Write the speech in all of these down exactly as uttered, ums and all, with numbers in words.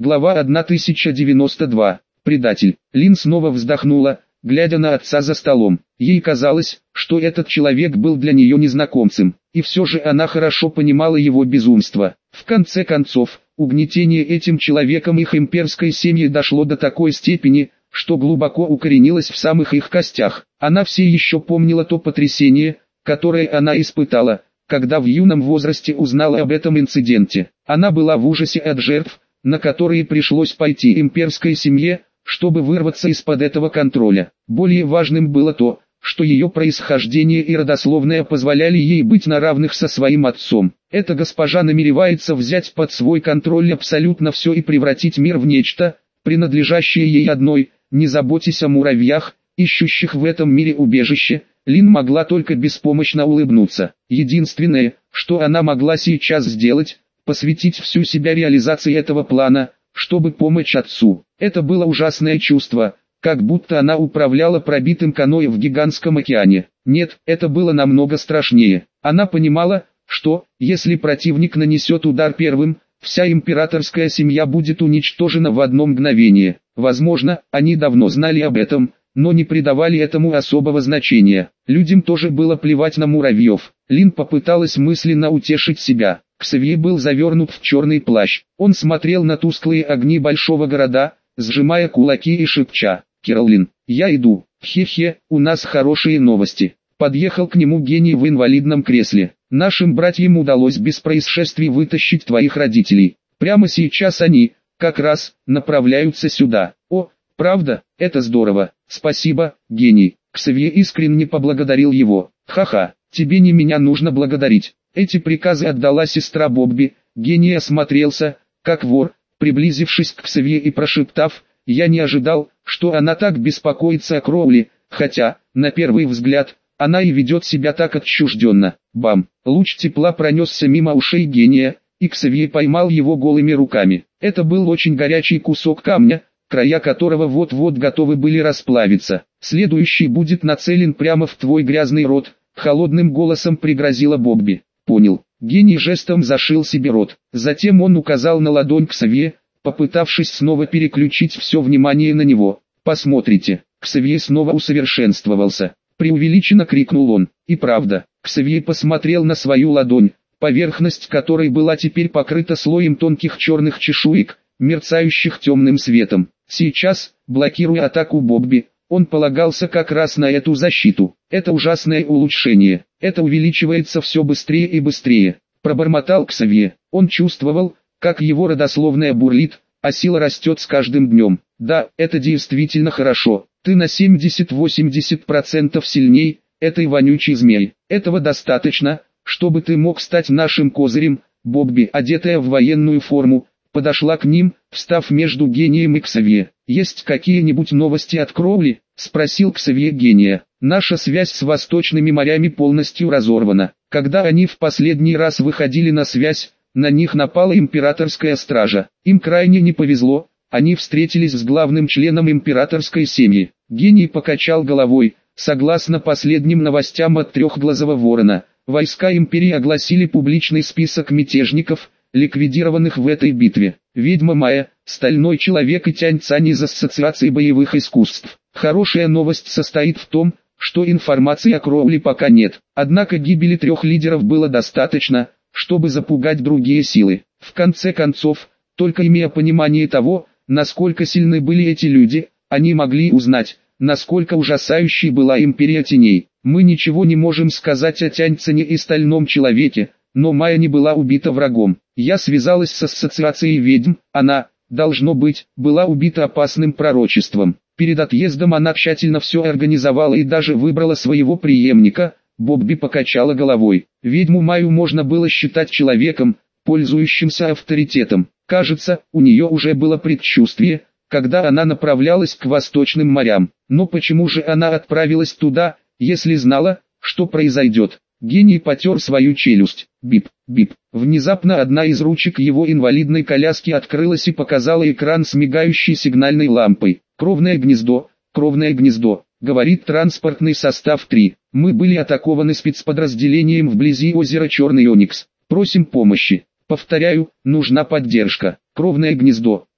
Глава тысяча девяносто два. Предатель. Лин снова вздохнула, глядя на отца за столом. Ей казалось, что этот человек был для нее незнакомцем, и все же она хорошо понимала его безумство. В конце концов, угнетение этим человеком их имперской семьи дошло до такой степени, что глубоко укоренилось в самых их костях. Она все еще помнила то потрясение, которое она испытала, когда в юном возрасте узнала об этом инциденте. Она была в ужасе от жертв, на которые пришлось пойти имперской семье, чтобы вырваться из-под этого контроля. Более важным было то, что ее происхождение и родословная позволяли ей быть на равных со своим отцом. Эта госпожа намеревается взять под свой контроль абсолютно все и превратить мир в нечто, принадлежащее ей одной. Не заботясь о муравьях, ищущих в этом мире убежище, Лин могла только беспомощно улыбнуться. Единственное, что она могла сейчас сделать, посвятить всю себя реализации этого плана, чтобы помочь отцу. Это было ужасное чувство, как будто она управляла пробитым каноэ в гигантском океане. Нет, это было намного страшнее. Она понимала, что, если противник нанесет удар первым, вся императорская семья будет уничтожена в одно мгновение. Возможно, они давно знали об этом, но не придавали этому особого значения. Людям тоже было плевать на муравьев. Лин попыталась мысленно утешить себя. Ксавье был завернут в черный плащ. Он смотрел на тусклые огни большого города, сжимая кулаки и шепча: «Кэролин, я иду. Хе-хе, у нас хорошие новости». Подъехал к нему гений в инвалидном кресле. «Нашим братьям удалось без происшествий вытащить твоих родителей. Прямо сейчас они, как раз, направляются сюда». «О, правда, это здорово. Спасибо, гений». Ксавье искренне поблагодарил его. «Ха-ха, тебе не меня нужно благодарить. Эти приказы отдала сестра Бобби». Гений осмотрелся, как вор, приблизившись к Ксавье и прошептав: «Я не ожидал, что она так беспокоится о Кроули, хотя, на первый взгляд, она и ведет себя так отчужденно». Бам! Луч тепла пронесся мимо ушей гения, и Ксавье поймал его голыми руками. Это был очень горячий кусок камня, края которого вот-вот готовы были расплавиться. «Следующий будет нацелен прямо в твой грязный рот», — холодным голосом пригрозила Бобби. «Понял». Гений жестом зашил себе рот. Затем он указал на ладонь Ксавье, попытавшись снова переключить все внимание на него. «Посмотрите». Ксавье снова усовершенствовался. Преувеличенно крикнул он. И правда, Ксавье посмотрел на свою ладонь, поверхность которой была теперь покрыта слоем тонких черных чешуек, мерцающих темным светом. Сейчас, блокируя атаку Бобби, он полагался как раз на эту защиту. «Это ужасное улучшение. Это увеличивается все быстрее и быстрее», — пробормотал Ксавье. Он чувствовал, как его родословная бурлит, а сила растет с каждым днем. «Да, это действительно хорошо. Ты на семьдесят-восемьдесят процентов сильней этой вонючей змеи. Этого достаточно, чтобы ты мог стать нашим козырем». Бобби, одетая в военную форму, подошла к ним, встав между гением и Ксавье. «Есть какие-нибудь новости от Кроули?» — спросил Ксавье гения. «Наша связь с восточными морями полностью разорвана. Когда они в последний раз выходили на связь, на них напала императорская стража. Им крайне не повезло, они встретились с главным членом императорской семьи». Гений покачал головой. Согласно последним новостям от Трехглазого Ворона, войска империи огласили публичный список мятежников, ликвидированных в этой битве. Ведьма Майя, Стальной Человек и Тянь Цань из Ассоциации боевых искусств. Хорошая новость состоит в том, что информации о Кроули пока нет. Однако гибели трех лидеров было достаточно, чтобы запугать другие силы. В конце концов, только имея понимание того, насколько сильны были эти люди, они могли узнать, насколько ужасающей была Империя Теней. Мы ничего не можем сказать о Тянь Цане и Стальном Человеке, но Майя не была убита врагом. Я связалась с Ассоциацией ведьм, она, должно быть, была убита опасным пророчеством. Перед отъездом она тщательно все организовала и даже выбрала своего преемника. Бобби покачала головой. Ведьму Майю можно было считать человеком, пользующимся авторитетом. Кажется, у нее уже было предчувствие, когда она направлялась к восточным морям. Но почему же она отправилась туда, если знала, что произойдет? Гений потер свою челюсть. Бип, бип. Внезапно одна из ручек его инвалидной коляски открылась и показала экран с мигающей сигнальной лампой. «Кровное гнездо, кровное гнездо», — говорит транспортный состав три. «Мы были атакованы спецподразделением вблизи озера Черный Оникс. Просим помощи. Повторяю, нужна поддержка. Кровное гнездо».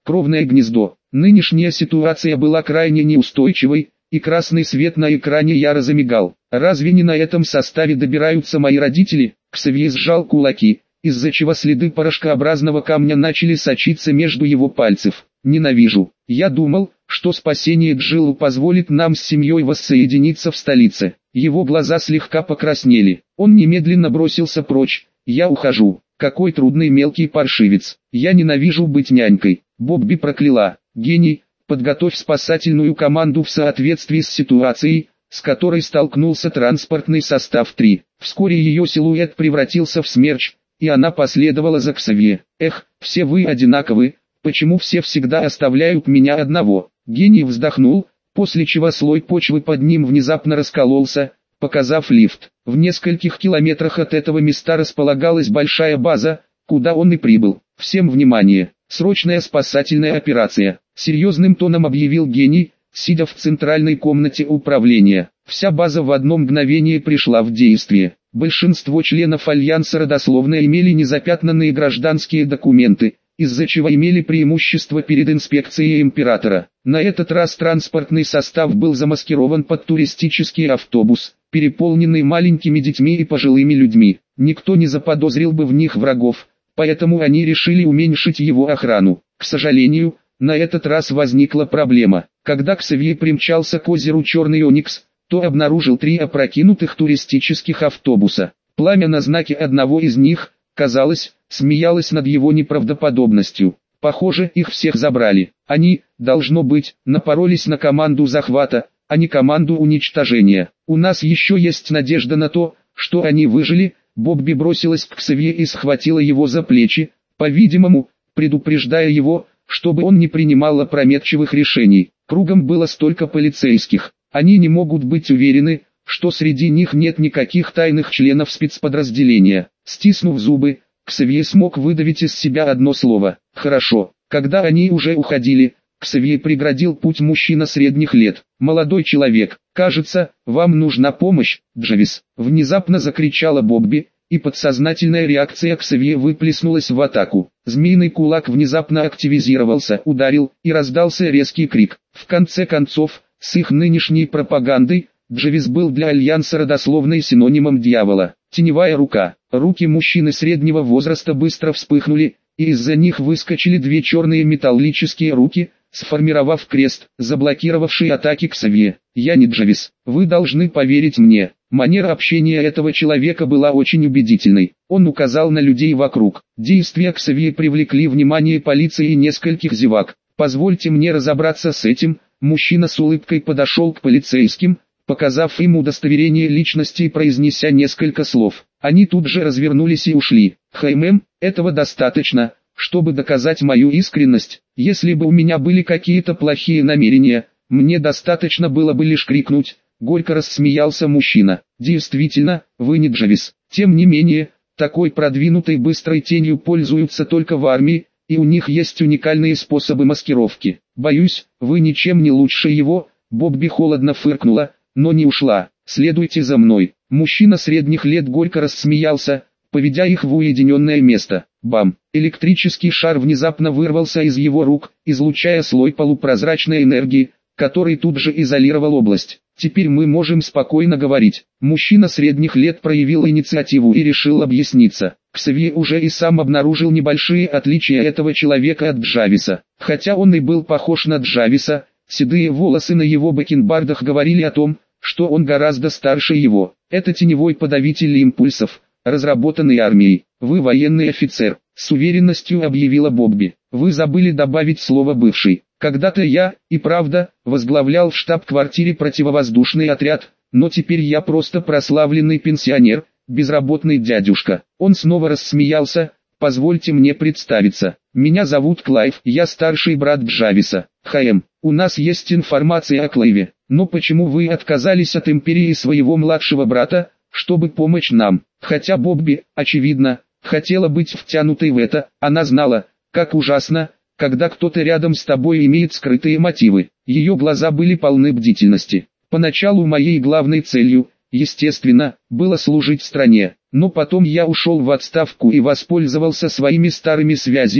кровное гнездо. Нынешняя ситуация была крайне неустойчивой, и красный свет на экране яро замигал. Разве не на этом составе добираются мои родители? Ксавье сжал кулаки, из-за чего следы порошкообразного камня начали сочиться между его пальцев. Ненавижу. Я думал, что спасение Джилу позволит нам с семьей воссоединиться в столице. Его глаза слегка покраснели. Он немедленно бросился прочь. Я ухожу. Какой трудный мелкий паршивец. Я ненавижу быть нянькой. Бобби прокляла. Гений, подготовь спасательную команду в соответствии с ситуацией, с которой столкнулся транспортный состав три. Вскоре ее силуэт превратился в смерч, и она последовала за Ксавье. Эх, все вы одинаковы, почему все всегда оставляют меня одного? Гений вздохнул, после чего слой почвы под ним внезапно раскололся, показав лифт. В нескольких километрах от этого места располагалась большая база, куда он и прибыл. Всем внимание! Срочная спасательная операция. Серьезным тоном объявил гений, сидя в центральной комнате управления. Вся база в одно мгновение пришла в действие. Большинство членов Альянса родословно имели незапятнанные гражданские документы, из-за чего имели преимущество перед инспекцией императора. На этот раз транспортный состав был замаскирован под туристический автобус, переполненный маленькими детьми и пожилыми людьми. Никто не заподозрил бы в них врагов, поэтому они решили уменьшить его охрану. К сожалению, на этот раз возникла проблема. Когда Ксавье примчался к озеру Черный Оникс, то обнаружил три опрокинутых туристических автобуса. Пламя на знаке одного из них, казалось, смеялось над его неправдоподобностью. Похоже, их всех забрали. Они, должно быть, напоролись на команду захвата, а не команду уничтожения. У нас еще есть надежда на то, что они выжили. Бобби бросилась к Ксавье и схватила его за плечи, по-видимому, предупреждая его, чтобы он не принимал опрометчивых решений. Кругом было столько полицейских. Они не могут быть уверены, что среди них нет никаких тайных членов спецподразделения. Стиснув зубы, Ксавье смог выдавить из себя одно слово. «Хорошо». Когда они уже уходили, Ксавье преградил путь мужчина средних лет. «Молодой человек, кажется, вам нужна помощь, Джавис!» Внезапно закричала Бобби, и подсознательная реакция Ксавье выплеснулась в атаку. Змеиный кулак внезапно активизировался, ударил, и раздался резкий крик. В конце концов, с их нынешней пропагандой, Джавис был для Альянса родословной синонимом дьявола. Теневая рука. Руки мужчины среднего возраста быстро вспыхнули, и из-за них выскочили две черные металлические руки, сформировав крест, заблокировавший атаки Ксавье. «Я не Джавис. Вы должны поверить мне». Манера общения этого человека была очень убедительной. Он указал на людей вокруг. Действия Ксавье привлекли внимание полиции и нескольких зевак. «Позвольте мне разобраться с этим». Мужчина с улыбкой подошел к полицейским, показав им удостоверение личности и произнеся несколько слов. Они тут же развернулись и ушли. «Хаймэм, этого достаточно, чтобы доказать мою искренность. Если бы у меня были какие-то плохие намерения, мне достаточно было бы лишь крикнуть». Горько рассмеялся мужчина. «Действительно, вы не Джавис. Тем не менее, такой продвинутой быстрой тенью пользуются только в армии, и у них есть уникальные способы маскировки. Боюсь, вы ничем не лучше его». Бобби холодно фыркнула, но не ушла. «Следуйте за мной». Мужчина средних лет горько рассмеялся, поведя их в уединенное место. Бам! Электрический шар внезапно вырвался из его рук, излучая слой полупрозрачной энергии, который тут же изолировал область. «Теперь мы можем спокойно говорить». Мужчина средних лет проявил инициативу и решил объясниться. Ксавье уже и сам обнаружил небольшие отличия этого человека от Джависа. Хотя он и был похож на Джависа, седые волосы на его бакенбардах говорили о том, что он гораздо старше его. Это теневой подавитель импульсов, разработанный армией. «Вы военный офицер», — с уверенностью объявила Бобби. «Вы забыли добавить слово «бывший». Когда-то я, и правда, возглавлял в штаб-квартире противовоздушный отряд, но теперь я просто прославленный пенсионер, безработный дядюшка». Он снова рассмеялся. «Позвольте мне представиться. Меня зовут Клайв, я старший брат Джависа. Хайм, у нас есть информация о Клайве, но почему вы отказались от империи своего младшего брата, чтобы помочь нам?» Хотя Бобби, очевидно, хотела быть втянутой в это, она знала, как ужасно, когда кто-то рядом с тобой имеет скрытые мотивы. Ее глаза были полны бдительности. «Поначалу моей главной целью, естественно, было служить стране, но потом я ушел в отставку и воспользовался своими старыми связями,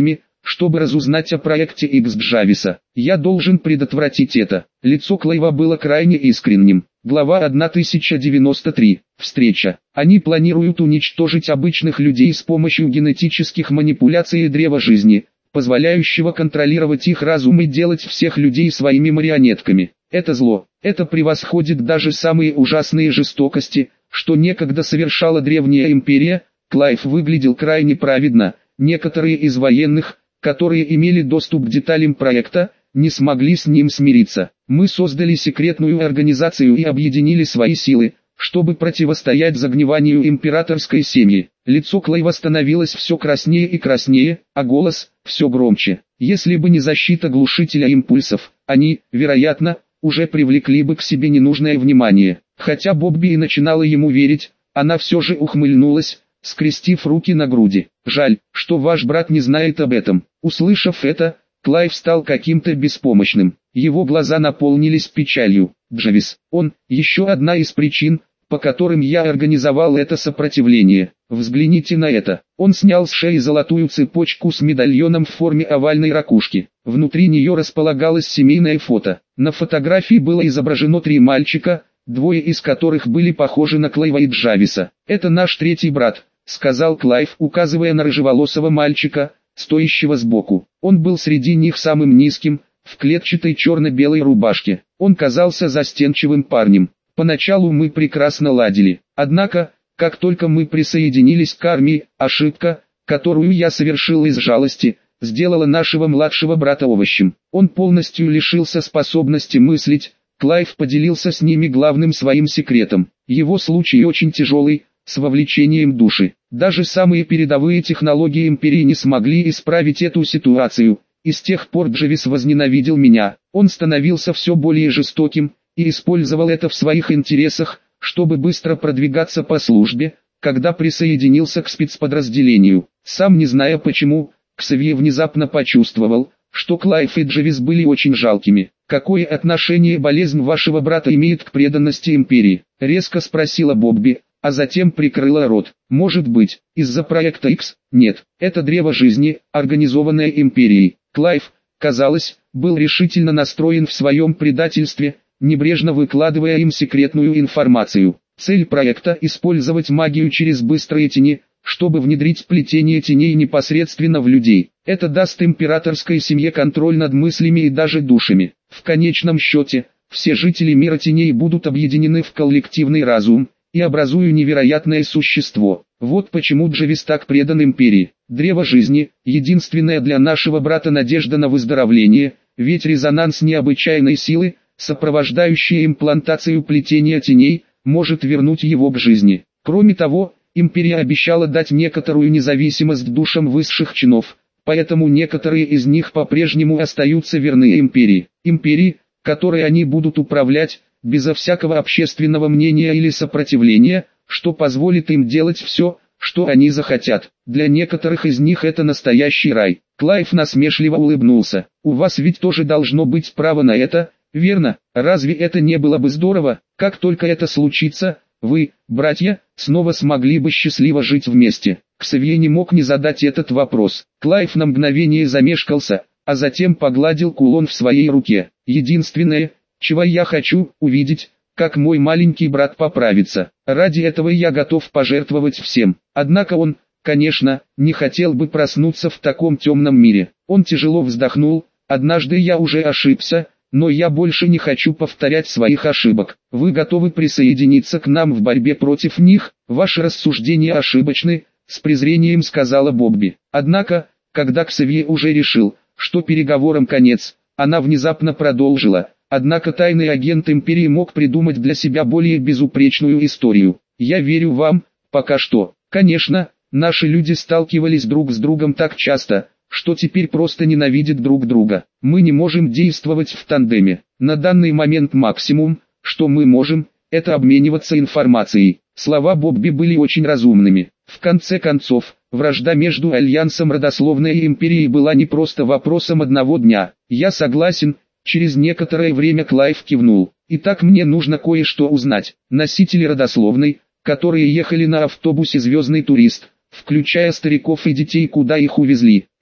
чтобы разузнать о проекте Икс Джависа. Я должен предотвратить это. Лицо Клайва было крайне искренним. Глава тысяча девяносто три. Встреча. Они планируют уничтожить обычных людей с помощью генетических манипуляций и древа жизни, позволяющего контролировать их разум и делать всех людей своими марионетками. Это зло. Это превосходит даже самые ужасные жестокости, что некогда совершала древняя империя. Клайв выглядел крайне праведно. Некоторые из военных, которые имели доступ к деталям проекта, не смогли с ним смириться. Мы создали секретную организацию и объединили свои силы, чтобы противостоять загниванию императорской семьи. Лицо Клайва становилось все краснее и краснее, а голос все громче. Если бы не защита глушителя импульсов, они, вероятно, уже привлекли бы к себе ненужное внимание. Хотя Бобби и начинала ему верить, она все же ухмыльнулась, скрестив руки на груди. «Жаль, что ваш брат не знает об этом». Услышав это, Клайв стал каким-то беспомощным. Его глаза наполнились печалью. «Джавис, он, еще одна из причин, по которым я организовал это сопротивление. Взгляните на это». Он снял с шеи золотую цепочку с медальоном в форме овальной ракушки. Внутри нее располагалось семейное фото. На фотографии было изображено три мальчика, двое из которых были похожи на Клайва и Джависа. «Это наш третий брат», — сказал Клайв, указывая на рыжеволосого мальчика, стоящего сбоку. Он был среди них самым низким, в клетчатой черно-белой рубашке. Он казался застенчивым парнем. Поначалу мы прекрасно ладили. Однако, как только мы присоединились к армии, ошибка, которую я совершил из жалости, сделала нашего младшего брата овощем. Он полностью лишился способности мыслить. Клайв поделился с ними главным своим секретом. Его случай очень тяжелый, с вовлечением души. Даже самые передовые технологии империи не смогли исправить эту ситуацию, и с тех пор Джавис возненавидел меня. Он становился все более жестоким, и использовал это в своих интересах, чтобы быстро продвигаться по службе. Когда присоединился к спецподразделению, сам не зная почему, Ксавье внезапно почувствовал, что Клайв и Джавис были очень жалкими. «Какое отношение болезнь вашего брата имеет к преданности империи?» — резко спросила Бобби, а затем прикрыла рот. «Может быть, из-за проекта Икс? Нет, это древо жизни, организованное империей». Клайв, казалось, был решительно настроен в своем предательстве, небрежно выкладывая им секретную информацию. Цель проекта — использовать магию через быстрые тени, чтобы внедрить плетение теней непосредственно в людей. Это даст императорской семье контроль над мыслями и даже душами. В конечном счете, все жители мира теней будут объединены в коллективный разум, и образуя невероятное существо. Вот почему Джавис так предан империи. Древо жизни — единственная для нашего брата надежда на выздоровление, ведь резонанс необычайной силы, сопровождающий имплантацию плетения теней, может вернуть его к жизни. Кроме того, империя обещала дать некоторую независимость душам высших чинов, поэтому некоторые из них по-прежнему остаются верны империи. Империи, которой они будут управлять, безо всякого общественного мнения или сопротивления, что позволит им делать все, что они захотят. Для некоторых из них это настоящий рай. Клайв насмешливо улыбнулся. «У вас ведь тоже должно быть право на это, верно? Разве это не было бы здорово? Как только это случится, вы, братья, снова смогли бы счастливо жить вместе». Ксавье не мог не задать этот вопрос. Клайв на мгновение замешкался, а затем погладил кулон в своей руке. «Единственное, чего я хочу увидеть, как мой маленький брат поправится. Ради этого я готов пожертвовать всем». Однако он, конечно, не хотел бы проснуться в таком темном мире. Он тяжело вздохнул. «Однажды я уже ошибся, но я больше не хочу повторять своих ошибок. Вы готовы присоединиться к нам в борьбе против них? Ваши рассуждения ошибочны», — с презрением сказала Бобби. Однако, когда Ксавье уже решил, что переговорам конец, она внезапно продолжила. «Однако тайный агент империи мог придумать для себя более безупречную историю. Я верю вам, пока что. Конечно, наши люди сталкивались друг с другом так часто, что теперь просто ненавидят друг друга. Мы не можем действовать в тандеме. На данный момент максимум, что мы можем, это обмениваться информацией». Слова Бобби были очень разумными. В конце концов, вражда между Альянсом Родословной и Империей была не просто вопросом одного дня. «Я согласен». Через некоторое время Клайв кивнул. «Итак, мне нужно кое-что узнать. Носители родословной, которые ехали на автобусе «Звездный турист», включая стариков и детей, куда их увезли?»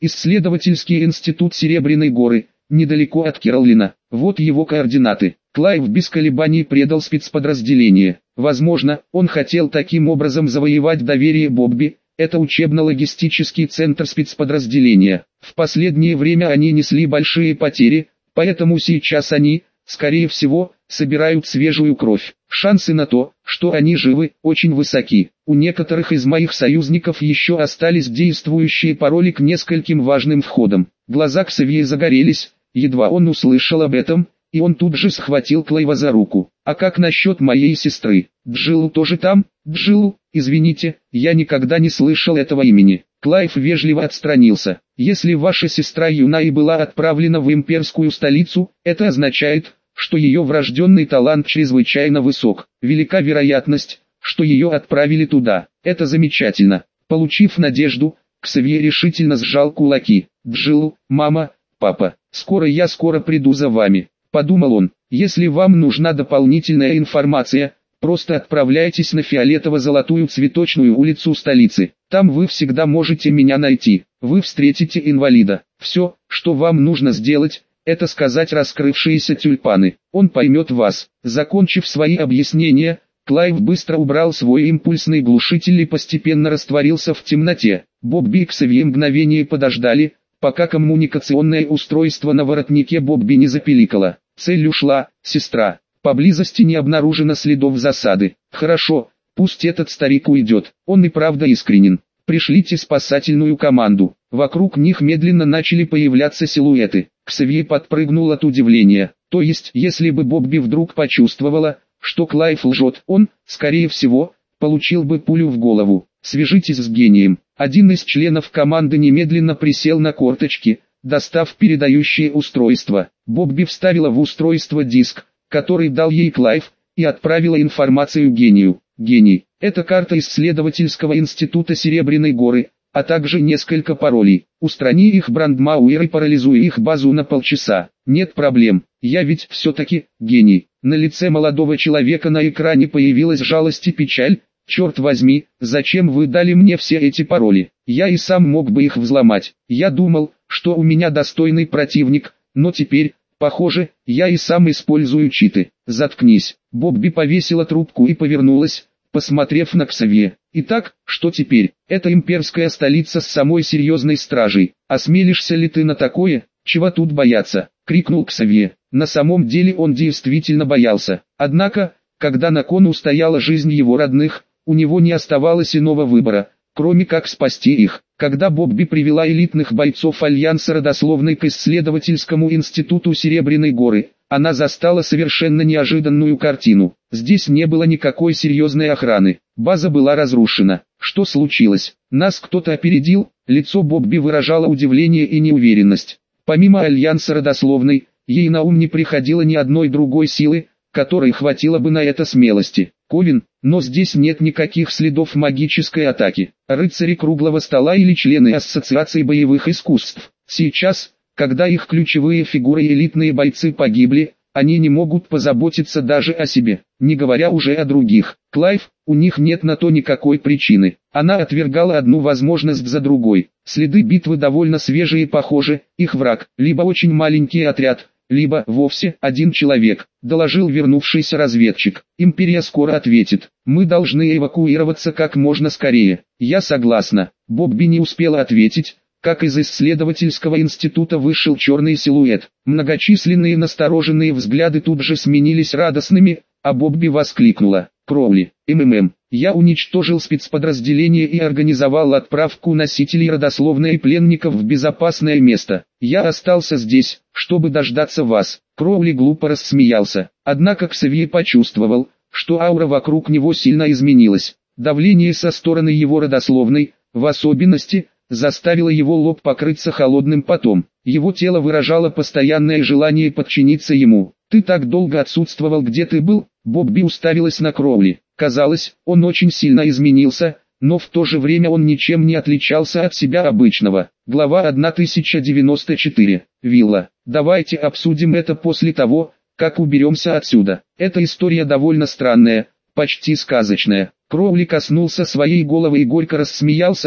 Исследовательский институт Серебряной горы, недалеко от Керлина. Вот его координаты. Клайв без колебаний предал спецподразделение. Возможно, он хотел таким образом завоевать доверие Бобби. Это учебно-логистический центр спецподразделения. В последнее время они несли большие потери, поэтому сейчас они, скорее всего, собирают свежую кровь. Шансы на то, что они живы, очень высоки. У некоторых из моих союзников еще остались действующие пароли к нескольким важным входам. Глаза Ксавье загорелись, едва он услышал об этом, и он тут же схватил Клайва за руку. «А как насчет моей сестры? Джилл тоже там?» «Джилл, извините, я никогда не слышал этого имени». Клайв вежливо отстранился. «Если ваша сестра юна и была отправлена в имперскую столицу, это означает, что ее врожденный талант чрезвычайно высок. Велика вероятность, что ее отправили туда. Это замечательно». Получив надежду, Ксавье решительно сжал кулаки. «Джилл, мама, папа, скоро я скоро приду за вами», — подумал он. «Если вам нужна дополнительная информация, просто отправляйтесь на Фиолетово-Золотую Цветочную улицу столицы. Там вы всегда можете меня найти. Вы встретите инвалида. Все, что вам нужно сделать, это сказать раскрывшиеся тюльпаны. Он поймет вас». Закончив свои объяснения, Клайв быстро убрал свой импульсный глушитель и постепенно растворился в темноте. Бобби и Ксавье мгновение подождали, пока коммуникационное устройство на воротнике Бобби не запиликало. Цель ушла, сестра. Поблизости не обнаружено следов засады. Хорошо, пусть этот старик уйдет, он и правда искренен. Пришлите спасательную команду. Вокруг них медленно начали появляться силуэты. Ксавье подпрыгнул от удивления. То есть, если бы Бобби вдруг почувствовала, что Клайв лжет, он, скорее всего, получил бы пулю в голову. «Свяжитесь с гением». Один из членов команды немедленно присел на корточки, достав передающее устройство. Бобби вставила в устройство диск, который дал ей Клайв, и отправила информацию гению. «Гений, это карта исследовательского института Серебряной горы, а также несколько паролей. Устрани их, Брандмауэр, и парализуй их базу на полчаса». «Нет проблем, я ведь все-таки гений». На лице молодого человека на экране появилась жалость и печаль. «Черт возьми, зачем вы дали мне все эти пароли? Я и сам мог бы их взломать. Я думал, что у меня достойный противник, но теперь, похоже, я и сам использую читы». «Заткнись». Бобби повесила трубку и повернулась, посмотрев на Ксавье. «Итак, что теперь? Это имперская столица с самой серьезной стражей. Осмелишься ли ты на такое? Чего тут бояться?» — крикнул Ксавье. На самом деле он действительно боялся. Однако, когда на кону стояла жизнь его родных, у него не оставалось иного выбора, кроме как спасти их. Когда Бобби привела элитных бойцов Альянса родословной к исследовательскому институту Серебряной горы, она застала совершенно неожиданную картину. Здесь не было никакой серьезной охраны. База была разрушена. Что случилось? Нас кто-то опередил? Лицо Бобби выражало удивление и неуверенность. Помимо Альянса родословной, ей на ум не приходило ни одной другой силы, которой хватило бы на это смелости. Ковен, но здесь нет никаких следов магической атаки. Рыцари круглого стола или члены Ассоциации боевых искусств. Сейчас, когда их ключевые фигуры и элитные бойцы погибли, они не могут позаботиться даже о себе, не говоря уже о других. Клайв, у них нет на то никакой причины. Она отвергала одну возможность за другой. Следы битвы довольно свежие и похожи, их враг, либо очень маленький отряд, либо вовсе один человек, доложил вернувшийся разведчик. Империя скоро ответит. Мы должны эвакуироваться как можно скорее. Я согласна. Бобби не успела ответить, как из исследовательского института вышел черный силуэт. Многочисленные настороженные взгляды тут же сменились радостными, а Бобби воскликнула: «Кроули, МММ, я уничтожил спецподразделение и организовал отправку носителей родословной и пленников в безопасное место. Я остался здесь, чтобы дождаться вас». Кроули глупо рассмеялся. Однако Ксавье почувствовал, что аура вокруг него сильно изменилась. Давление со стороны его родословной, в особенности, заставило его лоб покрыться холодным потом. Его тело выражало постоянное желание подчиниться ему. «Ты так долго отсутствовал, где ты был?» Бобби уставилась на Кроули. Казалось, он очень сильно изменился, но в то же время он ничем не отличался от себя обычного. Глава тысяча девяносто четыре. Вилла. Давайте обсудим это после того, как уберемся отсюда. Эта история довольно странная, почти сказочная. Кроули коснулся своей головы и горько рассмеялся,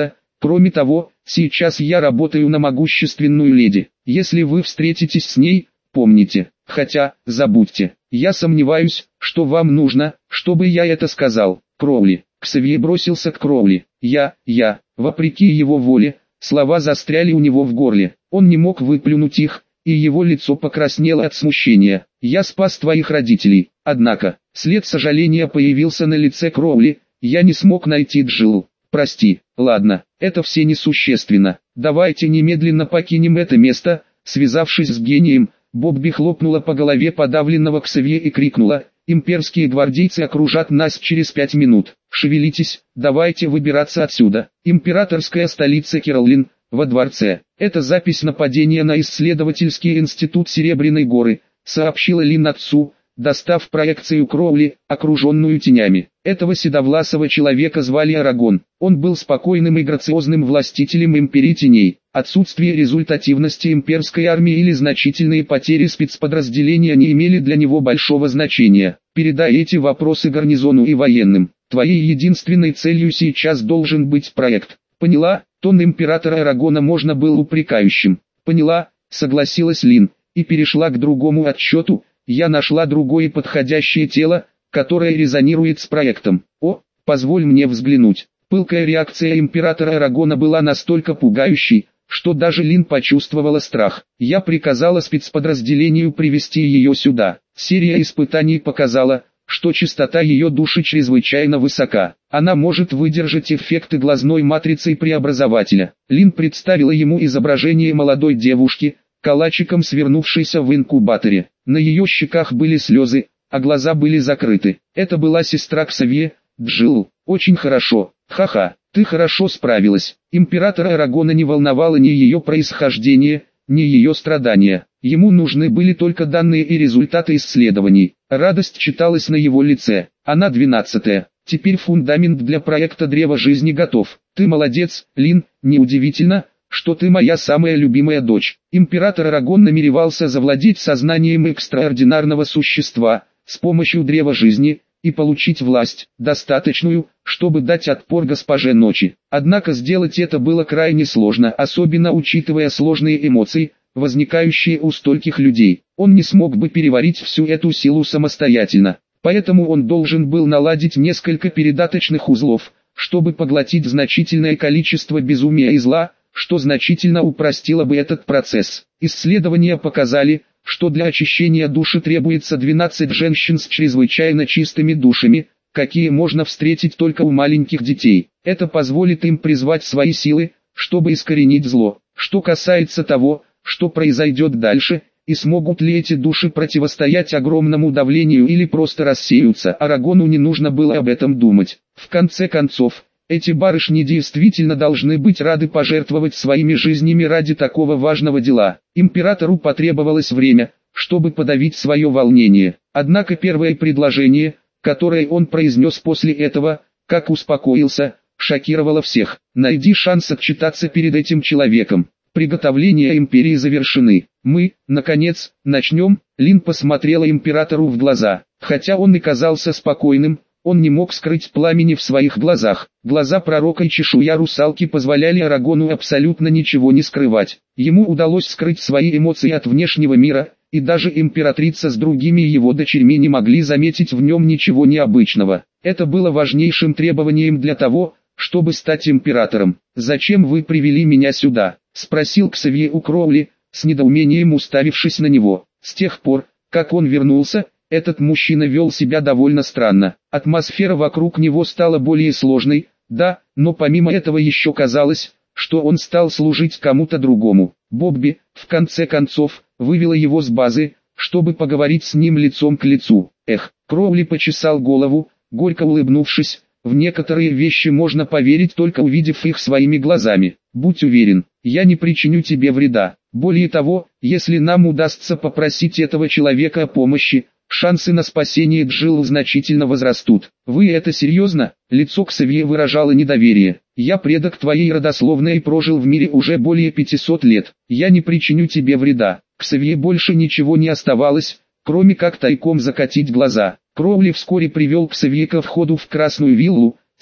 Кроме того, сейчас я работаю на могущественную леди. Если вы встретитесь с ней, помните, хотя, забудьте, я сомневаюсь, что вам нужно, чтобы я это сказал. Кроули. Ксавье бросился к Кроули. Я, я, вопреки его воле, слова застряли у него в горле. Он не мог выплюнуть их, и его лицо покраснело от смущения. Я спас твоих родителей. Однако, след сожаления появился на лице Кроули. Я не смог найти Джилл. Прости. Ладно, это все несущественно. Давайте немедленно покинем это место. Связавшись с гением, Бобби хлопнула по голове подавленного Ксавье и крикнула: «Имперские гвардейцы окружат нас через пять минут. Шевелитесь, давайте выбираться отсюда». Императорская столица Киролин, во дворце. «Это запись нападения на исследовательский институт Серебряной горы», сообщила Лин отцу, достав проекцию Кроули, окруженную тенями. Этого седовласого человека звали Арагон. Он был спокойным и грациозным властителем империи теней. Отсутствие результативности имперской армии или значительные потери спецподразделения не имели для него большого значения. Передай эти вопросы гарнизону и военным. Твоей единственной целью сейчас должен быть проект. Поняла? Тон императора Арагона можно был упрекающим. Поняла, согласилась Лин, и перешла к другому отчету. Я нашла другое подходящее тело, которое резонирует с проектом. О, позволь мне взглянуть. Пылкая реакция императора Арагона была настолько пугающей, что даже Лин почувствовала страх. Я приказала спецподразделению привести ее сюда. Серия испытаний показала, что частота ее души чрезвычайно высока. Она может выдержать эффекты глазной матрицы преобразователя. Лин представила ему изображение молодой девушки, калачиком свернувшейся в инкубаторе. На ее щеках были слезы, а глаза были закрыты. Это была сестра Ксавье, Джилл. Очень хорошо. Ха-ха, ты хорошо справилась. Императора Арагона не волновало ни ее происхождение, ни ее страдания. Ему нужны были только данные и результаты исследований. Радость читалась на его лице. Она двенадцатая. Теперь фундамент для проекта Древа Жизни готов. Ты молодец, Лин, неудивительно, что ты моя самая любимая дочь. Император Арагон намеревался завладеть сознанием экстраординарного существа с помощью Древа Жизни и получить власть, достаточную, чтобы дать отпор госпоже Ночи. Однако сделать это было крайне сложно, особенно учитывая сложные эмоции, возникающие у стольких людей. Он не смог бы переварить всю эту силу самостоятельно, поэтому он должен был наладить несколько передаточных узлов, чтобы поглотить значительное количество безумия и зла, что значительно упростило бы этот процесс. Исследования показали, что для очищения души требуется двенадцать женщин с чрезвычайно чистыми душами, какие можно встретить только у маленьких детей. Это позволит им призвать свои силы, чтобы искоренить зло. Что касается того, что произойдет дальше, и смогут ли эти души противостоять огромному давлению или просто рассеются, Арагону не нужно было об этом думать. В конце концов, эти барышни действительно должны быть рады пожертвовать своими жизнями ради такого важного дела. Императору потребовалось время, чтобы подавить свое волнение. Однако первое предложение, которое он произнес после этого, как успокоился, шокировало всех. Найди шанс отчитаться перед этим человеком. Приготовления империи завершены. Мы, наконец, начнем. Лин посмотрела императору в глаза. Хотя он и казался спокойным, он не мог скрыть пламени в своих глазах. Глаза пророка и чешуя русалки позволяли Арагону абсолютно ничего не скрывать. Ему удалось скрыть свои эмоции от внешнего мира, и даже императрица с другими его дочерьми не могли заметить в нем ничего необычного. Это было важнейшим требованием для того, чтобы стать императором. «Зачем вы привели меня сюда?» — спросил Ксавье у Кроули, с недоумением уставившись на него. С тех пор, как он вернулся, этот мужчина вел себя довольно странно. Атмосфера вокруг него стала более сложной, да, но помимо этого еще казалось, что он стал служить кому-то другому. Бобби, в конце концов, вывела его с базы, чтобы поговорить с ним лицом к лицу. Эх, Кроули почесал голову, горько улыбнувшись. В некоторые вещи можно поверить, только увидев их своими глазами. Будь уверен, я не причиню тебе вреда. Более того, если нам удастся попросить этого человека о помощи, шансы на спасение Джилл значительно возрастут. Вы это серьезно? Лицо Ксавье выражало недоверие. Я предок твоей родословной и прожил в мире уже более пятисот лет. Я не причиню тебе вреда. Ксавье больше ничего не оставалось, кроме как тайком закатить глаза. Кроули вскоре привел Ксавье ко входу в Красную виллу,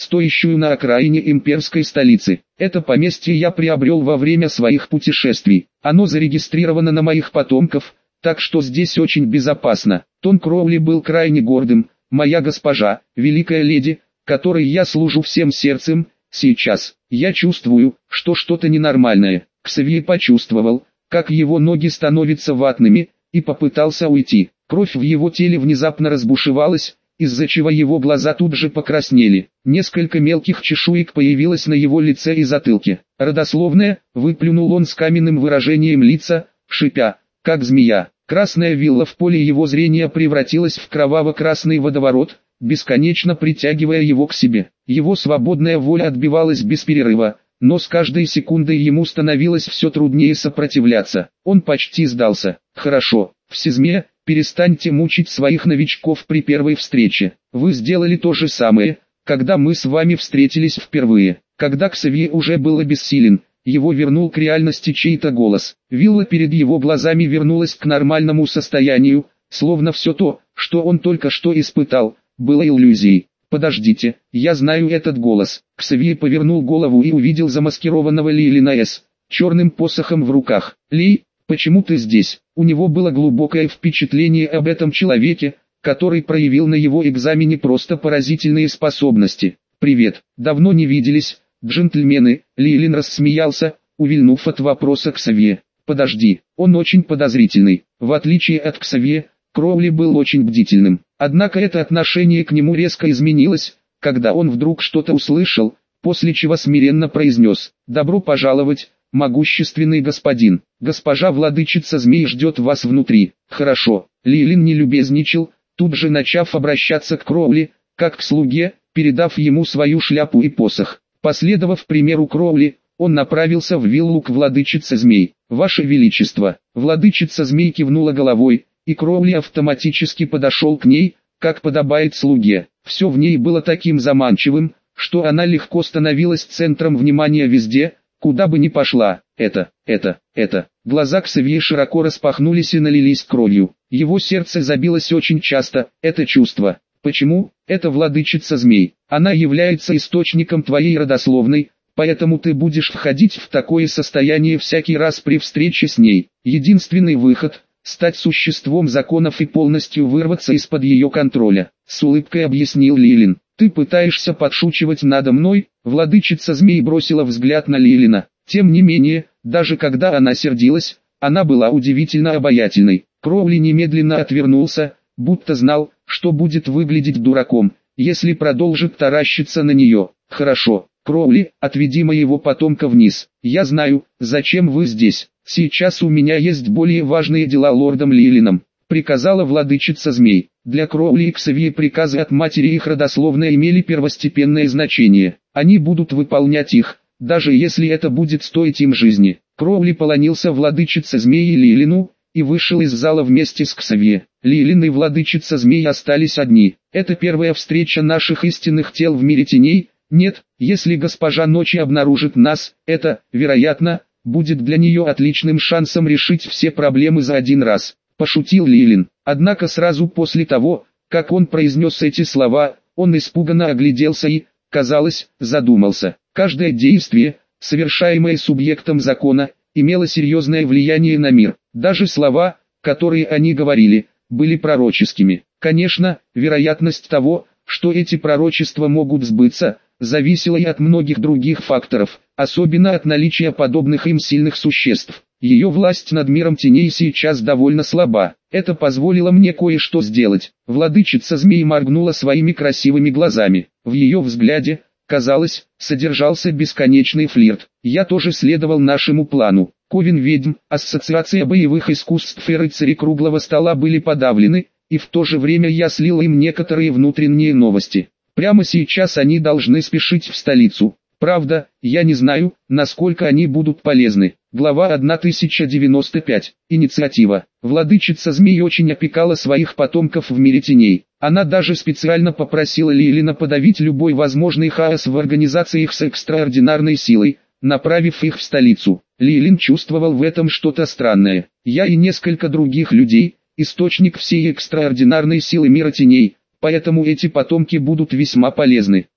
стоящую на окраине имперской столицы. Это поместье я приобрел во время своих путешествий. Оно зарегистрировано на моих потомков, так что здесь очень безопасно. Тон Кроули был крайне гордым. Моя госпожа, великая леди, которой я служу всем сердцем, сейчас, я чувствую, что что-то ненормальное. Ксавье почувствовал, как его ноги становятся ватными, и попытался уйти. Кровь в его теле внезапно разбушевалась, из-за чего его глаза тут же покраснели. Несколько мелких чешуек появилось на его лице и затылке. Родословное, выплюнул он с каменным выражением лица, шипя, как змея. Красная вилла в поле его зрения превратилась в кроваво-красный водоворот, бесконечно притягивая его к себе. Его свободная воля отбивалась без перерыва, но с каждой секундой ему становилось все труднее сопротивляться. Он почти сдался. «Хорошо, Всезмея, перестаньте мучить своих новичков при первой встрече. Вы сделали то же самое, когда мы с вами встретились впервые». Когда Ксавье уже был обессилен, его вернул к реальности чей-то голос. Вилла перед его глазами вернулась к нормальному состоянию, словно все то, что он только что испытал, было иллюзией. «Подождите, я знаю этот голос». Ксавье повернул голову и увидел замаскированного Лейлина С. черным посохом в руках. «Лей, почему ты здесь?» У него было глубокое впечатление об этом человеке, который проявил на его экзамене просто поразительные способности. «Привет, давно не виделись, джентльмены», Лейлин рассмеялся, увильнув от вопроса Ксавье. «Подожди, он очень подозрительный». В отличие от Ксавье, Кроули был очень бдительным. Однако это отношение к нему резко изменилось, когда он вдруг что-то услышал, после чего смиренно произнес: «Добро пожаловать, могущественный господин. Госпожа владычица змей ждет вас внутри». «Хорошо». Лейлин не любезничал, тут же начав обращаться к Кроули, как к слуге, передав ему свою шляпу и посох. Последовав примеру Кроули, он направился в виллу к владычице змей. «Ваше Величество». Владычица змей кивнула головой, и Кроули автоматически подошел к ней, как подобает слуге. Все в ней было таким заманчивым, что она легко становилась центром внимания везде, куда бы ни пошла. Это, это, это. Глаза Ксавье широко распахнулись и налились кровью. Его сердце забилось очень часто. Это чувство. Почему? Это владычица змей. Она является источником твоей родословной, поэтому ты будешь входить в такое состояние всякий раз при встрече с ней. Единственный выход — стать существом законов и полностью вырваться из-под ее контроля. С улыбкой объяснил Лейлин. «Ты пытаешься подшучивать надо мной?» Владычица змей бросила взгляд на Лейлина. Тем не менее, даже когда она сердилась, она была удивительно обаятельной. Кроули немедленно отвернулся, будто знал, что будет выглядеть дураком, если продолжит таращиться на нее. «Хорошо, Кроули, отведи моего потомка вниз. Я знаю, зачем вы здесь. Сейчас у меня есть более важные дела лордом Лейлином», приказала владычица змей. Для Кроули и Ксавье приказы от матери их родословно имели первостепенное значение. Они будут выполнять их, даже если это будет стоить им жизни. Кроули поклонился владычице змей и Лейлину, и вышел из зала вместе с Ксавье. Лейлин и владычица змей остались одни. «Это первая встреча наших истинных тел в мире теней. Нет, если госпожа ночи обнаружит нас, это, вероятно, будет для нее отличным шансом решить все проблемы за один раз», пошутил Лейлин. Однако сразу после того, как он произнес эти слова, он испуганно огляделся и, казалось, задумался. Каждое действие, совершаемое субъектом закона, имело серьезное влияние на мир. Даже слова, которые они говорили, были пророческими. Конечно, вероятность того, что эти пророчества могут сбыться, зависела и от многих других факторов, особенно от наличия подобных им сильных существ. Ее власть над миром теней сейчас довольно слаба. Это позволило мне кое-что сделать. Владычица змей моргнула своими красивыми глазами. В ее взгляде, казалось, содержался бесконечный флирт. Я тоже следовал нашему плану. Ковен ведьм, ассоциация боевых искусств и рыцари круглого стола были подавлены, и в то же время я слил им некоторые внутренние новости. Прямо сейчас они должны спешить в столицу. Правда, я не знаю, насколько они будут полезны. Глава тысяча девяносто пять. Инициатива. Владычица змей очень опекала своих потомков в мире теней. Она даже специально попросила Лейлина подавить любой возможный хаос в организации их с экстраординарной силой, направив их в столицу. Лейлин чувствовал в этом что-то странное. Я и несколько других людей, источник всей экстраординарной силы мира теней, поэтому эти потомки будут весьма полезны.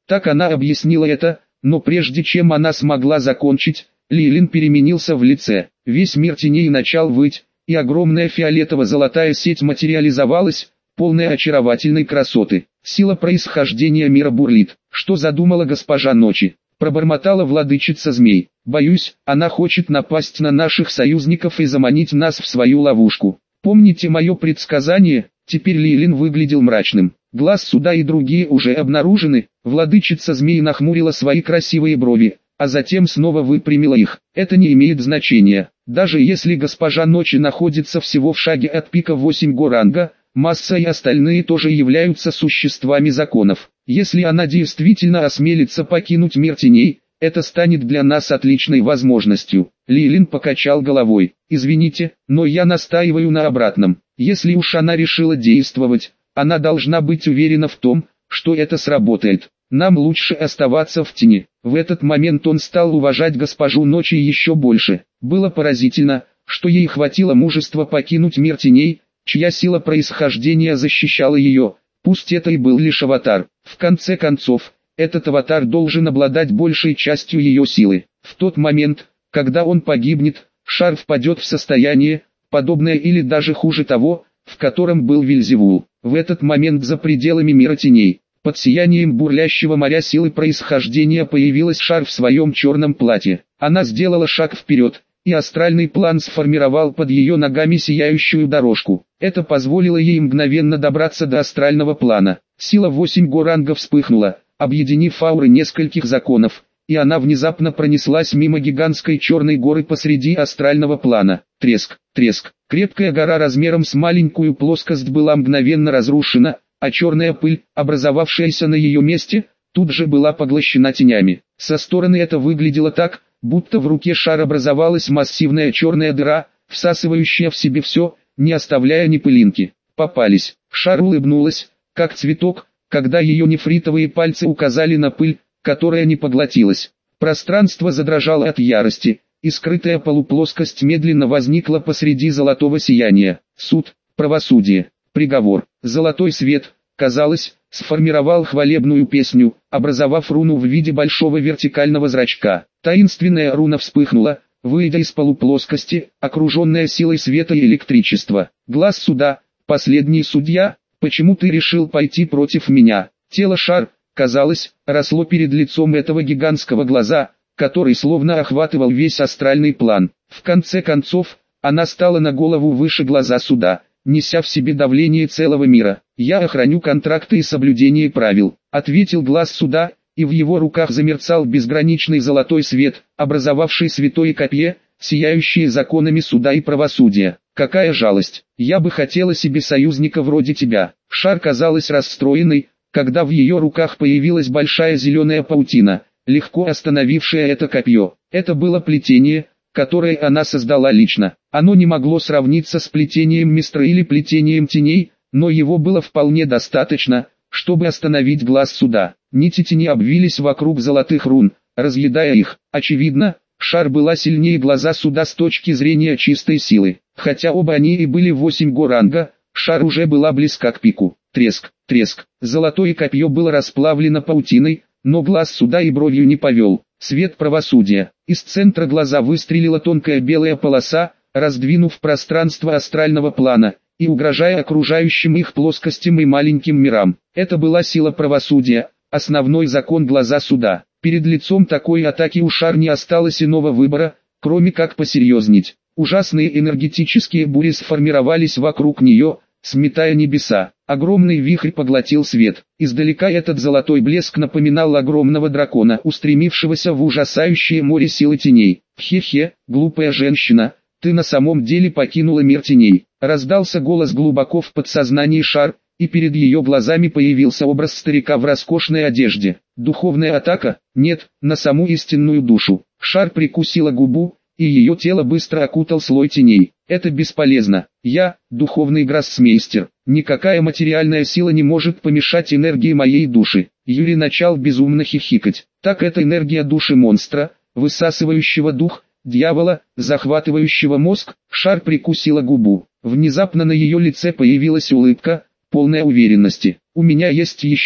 Так она объяснила это, но прежде чем она смогла закончить, Лилин переменился в лице. Весь мир теней начал выть, и огромная фиолетово-золотая сеть материализовалась, полная очаровательной красоты. Сила происхождения мира бурлит. Что задумала госпожа ночи? Пробормотала владычица змей. Боюсь, она хочет напасть на наших союзников и заманить нас в свою ловушку. Помните мое предсказание? Теперь Лилин выглядел мрачным. Глаз суда и другие уже обнаружены. Владычица змей нахмурила свои красивые брови, а затем снова выпрямила их. Это не имеет значения. Даже если госпожа ночи находится всего в шаге от пика восемь горанга, Масса и остальные тоже являются существами законов. Если она действительно осмелится покинуть мир теней, это станет для нас отличной возможностью. Лилин покачал головой. Извините, но я настаиваю на обратном. Если уж она решила действовать, она должна быть уверена в том, что это сработает. Нам лучше оставаться в тени. В этот момент он стал уважать госпожу ночи еще больше. Было поразительно, что ей хватило мужества покинуть мир теней, чья сила происхождения защищала ее, пусть это и был лишь аватар. В конце концов, этот аватар должен обладать большей частью ее силы. В тот момент, когда он погибнет, шар впадет в состояние, подобное или даже хуже того, в котором был Вельзевул. В этот момент за пределами мира теней, под сиянием бурлящего моря силы происхождения появилась шар в своем черном платье. Она сделала шаг вперед, и астральный план сформировал под ее ногами сияющую дорожку. Это позволило ей мгновенно добраться до астрального плана. Сила восемь горанга вспыхнула, объединив ауры нескольких законов, и она внезапно пронеслась мимо гигантской черной горы посреди астрального плана. Треск, треск. Крепкая гора размером с маленькую плоскость была мгновенно разрушена, а черная пыль, образовавшаяся на ее месте, тут же была поглощена тенями. Со стороны это выглядело так, будто в руке шара образовалась массивная черная дыра, всасывающая в себе все, не оставляя ни пылинки. Попались. Шар улыбнулась, как цветок, когда ее нефритовые пальцы указали на пыль, которая не поглотилась. Пространство задрожало от ярости, и скрытая полуплоскость медленно возникла посреди золотого сияния. Суд, правосудие, приговор, золотой свет, казалось, сформировал хвалебную песню, образовав руну в виде большого вертикального зрачка. Таинственная руна вспыхнула, выйдя из полуплоскости, окруженная силой света и электричества. Глаз суда, последний судья, почему ты решил пойти против меня? Тело шар, казалось, росло перед лицом этого гигантского глаза, который словно охватывал весь астральный план. В конце концов, она стала на голову выше глаза суда, неся в себе давление целого мира. «Я охраню контракты и соблюдение правил», — ответил глаз суда, и в его руках замерцал безграничный золотой свет, образовавший святое копье, сияющее законами суда и правосудия. «Какая жалость! Я бы хотела себе союзника вроде тебя». Шар казалась расстроенной, когда в ее руках появилась большая зеленая паутина, легко остановившая это копье. Это было плетение, которое она создала лично. Оно не могло сравниться с плетением Мистра или плетением теней, но его было вполне достаточно, чтобы остановить глаз суда. Нити тени обвились вокруг золотых рун, разъедая их. Очевидно, шар была сильнее глаза суда с точки зрения чистой силы. Хотя оба они и были восемь горанга, шар уже была близка к пику. Треск, треск. Золотое копье было расплавлено паутиной, но глаз суда и бровью не повел. Свет правосудия. Из центра глаза выстрелила тонкая белая полоса, раздвинув пространство астрального плана, и угрожая окружающим их плоскостям и маленьким мирам. Это была сила правосудия, основной закон глаза суда. Перед лицом такой атаки у шар не осталось иного выбора, кроме как посерьезнить. Ужасные энергетические бури сформировались вокруг нее, сметая небеса. Огромный вихрь поглотил свет. Издалека этот золотой блеск напоминал огромного дракона, устремившегося в ужасающее море силы теней. «Хе-хе, глупая женщина, ты на самом деле покинула мир теней». Раздался голос глубоко в подсознании шар, и перед ее глазами появился образ старика в роскошной одежде. Духовная атака? Нет, на саму истинную душу. Шар прикусила губу, и ее тело быстро окутал слой теней. Это бесполезно. Я, духовный гроссмейстер. Никакая материальная сила не может помешать энергии моей души. Юрий начал безумно хихикать. Так это энергия души монстра, высасывающего дух, дьявола, захватывающего мозг. Шар прикусила губу. Внезапно на ее лице появилась улыбка, полная уверенности. У меня есть еще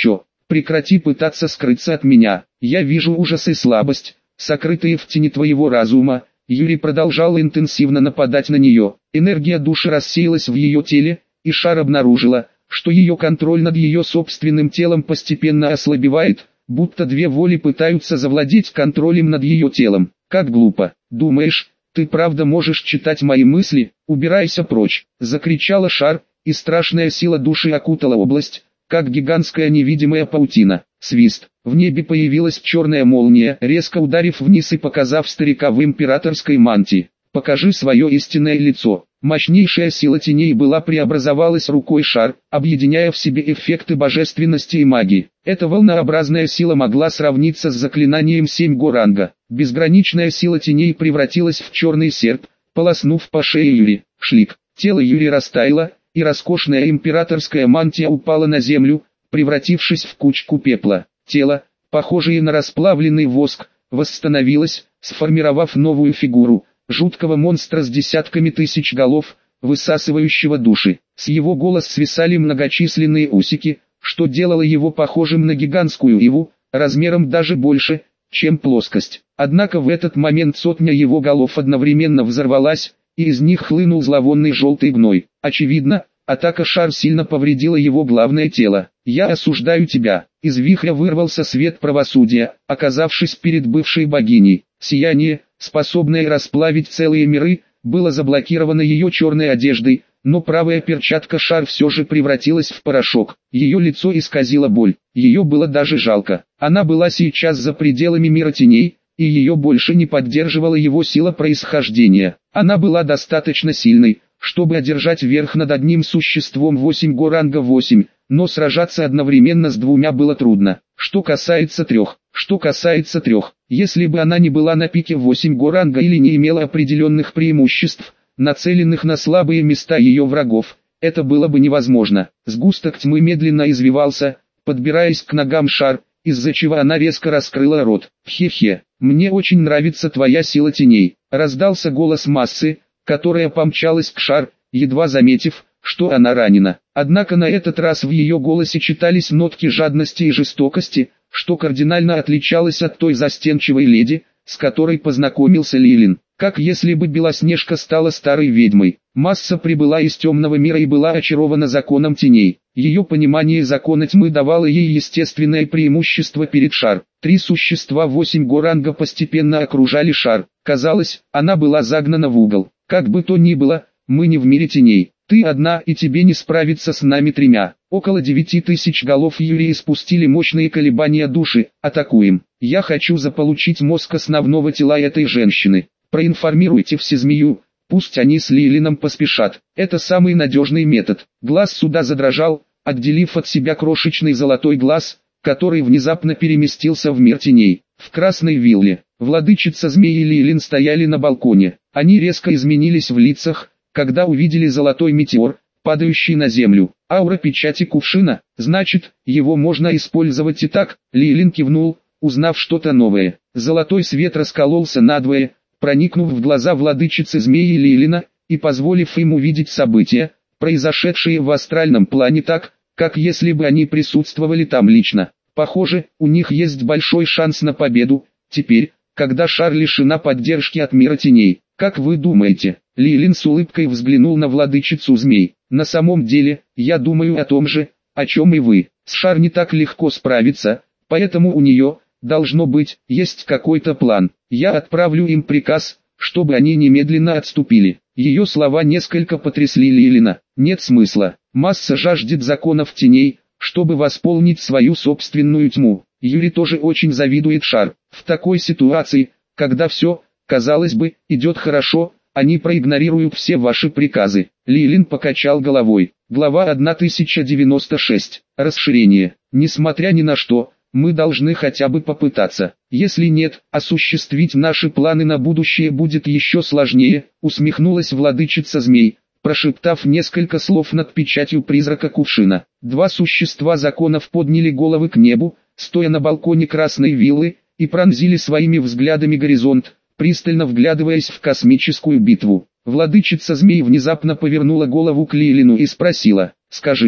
прекрати пытаться скрыться от меня. Я вижу ужас и слабость, сокрытые в тени твоего разума. Юрий продолжал интенсивно нападать на нее. Энергия души рассеялась в ее теле, и Шар обнаружила, что ее контроль над ее собственным телом постепенно ослабевает, будто две воли пытаются завладеть контролем над ее телом. Как глупо. Думаешь, ты правда можешь читать мои мысли? Убирайся прочь, закричала Шар, и страшная сила души окутала область, как гигантская невидимая паутина. Свист. В небе появилась черная молния, резко ударив вниз и показав старика в императорской мантии. «Покажи свое истинное лицо». Мощнейшая сила теней была преобразовалась рукой Шар, объединяя в себе эффекты божественности и магии. Эта волнообразная сила могла сравниться с заклинанием семь го ранга. Безграничная сила теней превратилась в черный серп, полоснув по шее Юри. Шлик. Тело Юри растаяло, и роскошная императорская мантия упала на землю, превратившись в кучку пепла. Тело, похожее на расплавленный воск, восстановилось, сформировав новую фигуру жуткого монстра с десятками тысяч голов, высасывающего души. С его голос свисали многочисленные усики, что делало его похожим на гигантскую иву, размером даже больше, чем плоскость. Однако в этот момент сотня его голов одновременно взорвалась, и из них хлынул зловонный желтый гной. Очевидно, атака Шар сильно повредила его главное тело. «Я осуждаю тебя». Из вихря вырвался свет правосудия, оказавшись перед бывшей богиней. Сияние, способное расплавить целые миры, было заблокировано ее черной одеждой, но правая перчатка Шар все же превратилась в порошок. Ее лицо исказило боль, ее было даже жалко. Она была сейчас за пределами мира теней, и ее больше не поддерживала его сила происхождения. Она была достаточно сильной, чтобы одержать верх над одним существом восемь го ранга восемь, но сражаться одновременно с двумя было трудно. Что касается трех, что касается трех, если бы она не была на пике восемь го ранга или не имела определенных преимуществ, нацеленных на слабые места ее врагов, это было бы невозможно. Сгусток тьмы медленно извивался, подбираясь к ногам Шар, из-за чего она резко раскрыла рот. «Хе-хе, мне очень нравится твоя сила теней», — раздался голос массы, которая помчалась к Шар, едва заметив, что она ранена. Однако на этот раз в ее голосе читались нотки жадности и жестокости, что кардинально отличалось от той застенчивой леди, с которой познакомился Лилин. Как если бы Белоснежка стала старой ведьмой. Масса прибыла из темного мира и была очарована законом теней. Ее понимание закона тьмы давало ей естественное преимущество перед Шар. Три существа восемь го ранга постепенно окружали Шар. Казалось, она была загнана в угол. Как бы то ни было, мы не в мире теней. Ты одна, и тебе не справиться с нами тремя. Около девяти тысяч голов Юрии спустили мощные колебания души. Атакуем. Я хочу заполучить мозг основного тела этой женщины. Проинформируйте всезмею, пусть они с Лилином поспешат. Это самый надежный метод. Глаз суда задрожал, отделив от себя крошечный золотой глаз, который внезапно переместился в мир теней. В красной вилле, владычица змеи и Лилин стояли на балконе. Они резко изменились в лицах, когда увидели золотой метеор, падающий на землю. Аура печати кувшина, значит, его можно использовать и так. Лилин кивнул, узнав что-то новое. Золотой свет раскололся надвое, проникнув в глаза владычицы змеи Лилина, и позволив им увидеть события, произошедшие в астральном плане так, как если бы они присутствовали там лично. Похоже, у них есть большой шанс на победу, теперь, когда Шар лишена поддержки от мира теней. Как вы думаете? Лилин с улыбкой взглянул на владычицу змей. На самом деле, я думаю о том же, о чем и вы. С Шар не так легко справиться, поэтому у нее, должно быть, есть какой-то план. Я отправлю им приказ, чтобы они немедленно отступили. Ее слова несколько потрясли Лилина. Нет смысла. Масса жаждет законов теней, чтобы восполнить свою собственную тьму. Юрий тоже очень завидует Шар. В такой ситуации, когда все, казалось бы, идет хорошо, они проигнорируют все ваши приказы. Лилин покачал головой. Глава тысяча девяносто шесть. Расширение. Несмотря ни на что, мы должны хотя бы попытаться. Если нет, осуществить наши планы на будущее будет еще сложнее, усмехнулась владычица змей, прошептав несколько слов над печатью призрака кувшина. Два существа законов подняли головы к небу, стоя на балконе красной виллы, и пронзили своими взглядами горизонт, пристально вглядываясь в космическую битву. Владычица змей внезапно повернула голову к Лилину и спросила: «Скажите,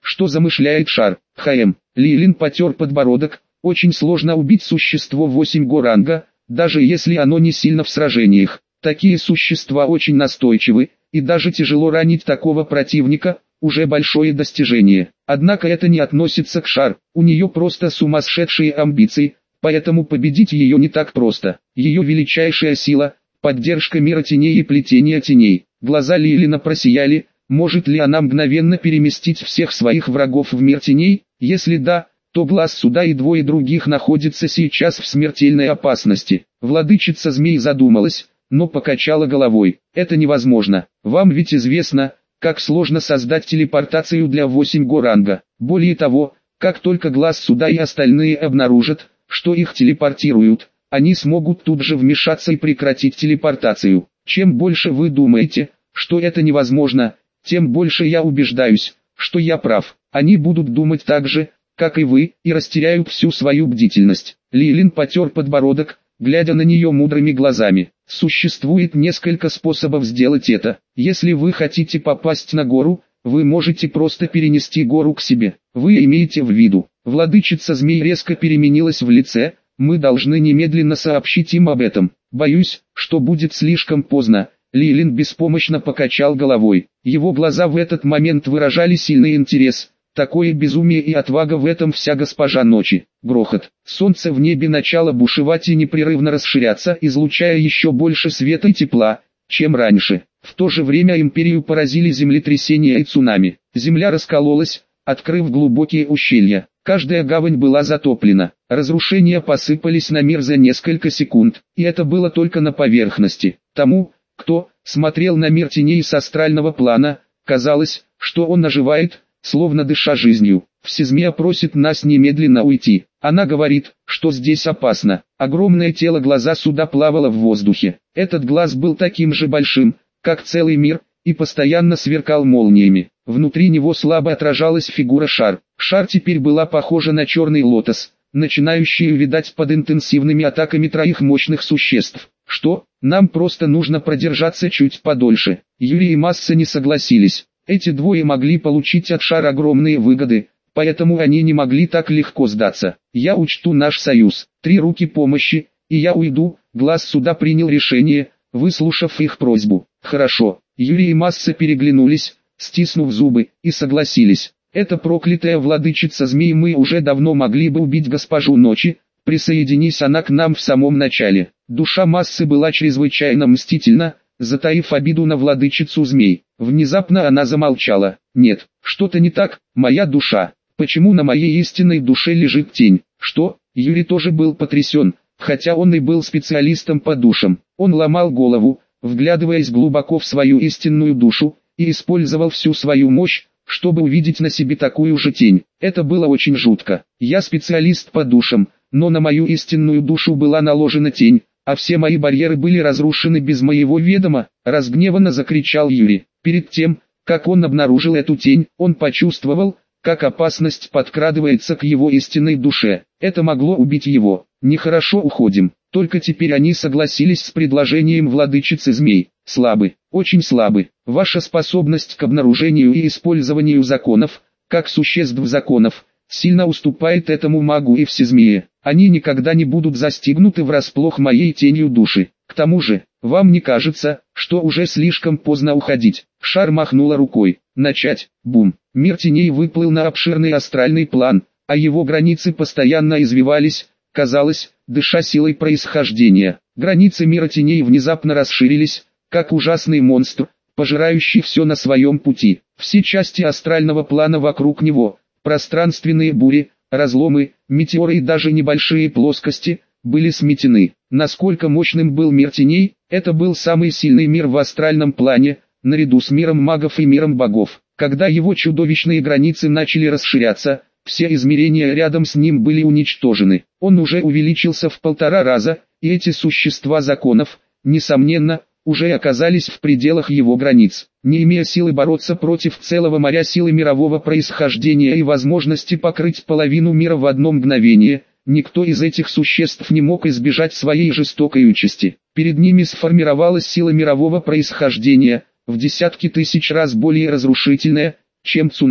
что замышляет шар. ХМ. Лилин потер подбородок. Очень сложно убить существо восемь го ранга, даже если оно не сильно в сражениях. Такие существа очень настойчивы, и даже тяжело ранить такого противника – уже большое достижение. Однако это не относится к шар, у нее просто сумасшедшие амбиции, поэтому победить ее не так просто. Ее величайшая сила – поддержка мира теней и плетения теней. Глаза Лилина просияли. Может ли она мгновенно переместить всех своих врагов в мир теней? Если да, то глаз суда и двое других находятся сейчас в смертельной опасности. Владычица змей задумалась, но покачала головой. Это невозможно. Вам ведь известно, как сложно создать телепортацию для восемь го ранга. Более того, как только глаз суда и остальные обнаружат, что их телепортируют, они смогут тут же вмешаться и прекратить телепортацию. Чем больше вы думаете, что это невозможно, тем больше я убеждаюсь, что я прав. Они будут думать так же, как и вы, и растеряют всю свою бдительность. Лилин потер подбородок, глядя на нее мудрыми глазами. Существует несколько способов сделать это. Если вы хотите попасть на гору, вы можете просто перенести гору к себе. Вы имеете в виду. Владычица змей резко переменилась в лице. Мы должны немедленно сообщить им об этом. Боюсь, что будет слишком поздно. Лилин беспомощно покачал головой. Его глаза в этот момент выражали сильный интерес. Такое безумие и отвага в этом вся госпожа ночи. Грохот. Солнце в небе начало бушевать и непрерывно расширяться, излучая еще больше света и тепла, чем раньше. В то же время империю поразили землетрясения и цунами. Земля раскололась, открыв глубокие ущелья. Каждая гавань была затоплена. Разрушения посыпались на мир за несколько секунд, и это было только на поверхности. Тому, кто смотрел на мир теней с астрального плана, казалось, что он оживает, словно дыша жизнью. Всезмея просит нас немедленно уйти. Она говорит, что здесь опасно. Огромное тело глаза суда плавало в воздухе. Этот глаз был таким же большим, как целый мир, и постоянно сверкал молниями. Внутри него слабо отражалась фигура шар. Шар теперь была похожа на черный лотос, начинающий увядать под интенсивными атаками троих мощных существ. Что? Нам просто нужно продержаться чуть подольше. Юрий и Масса не согласились. Эти двое могли получить от шара огромные выгоды, поэтому они не могли так легко сдаться. Я учту наш союз. Три руки помощи, и я уйду. Глаз суда принял решение, выслушав их просьбу. Хорошо. Юрий и Масса переглянулись, стиснув зубы, и согласились. Это проклятая владычица змей, мы уже давно могли бы убить госпожу ночи, присоединись она к нам в самом начале. Душа Массы была чрезвычайно мстительна, затаив обиду на владычицу змей. Внезапно она замолчала. Нет, что-то не так, моя душа. Почему на моей истинной душе лежит тень? Что? Юрий тоже был потрясен, хотя он и был специалистом по душам. Он ломал голову, вглядываясь глубоко в свою истинную душу, и использовал всю свою мощь, чтобы увидеть на себе такую же тень. Это было очень жутко. Я специалист по душам, но на мою истинную душу была наложена тень, а все мои барьеры были разрушены без моего ведома, разгневанно закричал Юрий. Перед тем, как он обнаружил эту тень, он почувствовал, как опасность подкрадывается к его истинной душе. Это могло убить его. Нехорошо, уходим. Только теперь они согласились с предложением владычицы змей. Слабы, очень слабы. Ваша способность к обнаружению и использованию законов, как существ законов, сильно уступает этому магу и всезмее. Они никогда не будут застигнуты врасплох моей тенью души. К тому же, вам не кажется, что уже слишком поздно уходить? Шар махнула рукой. Начать. Бум. Мир теней выплыл на обширный астральный план, а его границы постоянно извивались, казалось, дыша силой происхождения. Границы мира теней внезапно расширились, как ужасный монстр, пожирающий все на своем пути. Все части астрального плана вокруг него, пространственные бури, разломы, метеоры и даже небольшие плоскости, были сметены. Насколько мощным был мир теней, это был самый сильный мир в астральном плане, наряду с миром магов и миром богов. Когда его чудовищные границы начали расширяться, все измерения рядом с ним были уничтожены. Он уже увеличился в полтора раза, и эти существа законов, несомненно, уже оказались в пределах его границ. Не имея силы бороться против целого моря силы мирового происхождения и возможности покрыть половину мира в одно мгновение, никто из этих существ не мог избежать своей жестокой участи. Перед ними сформировалась сила мирового происхождения, в десятки тысяч раз более разрушительная, чем цунами.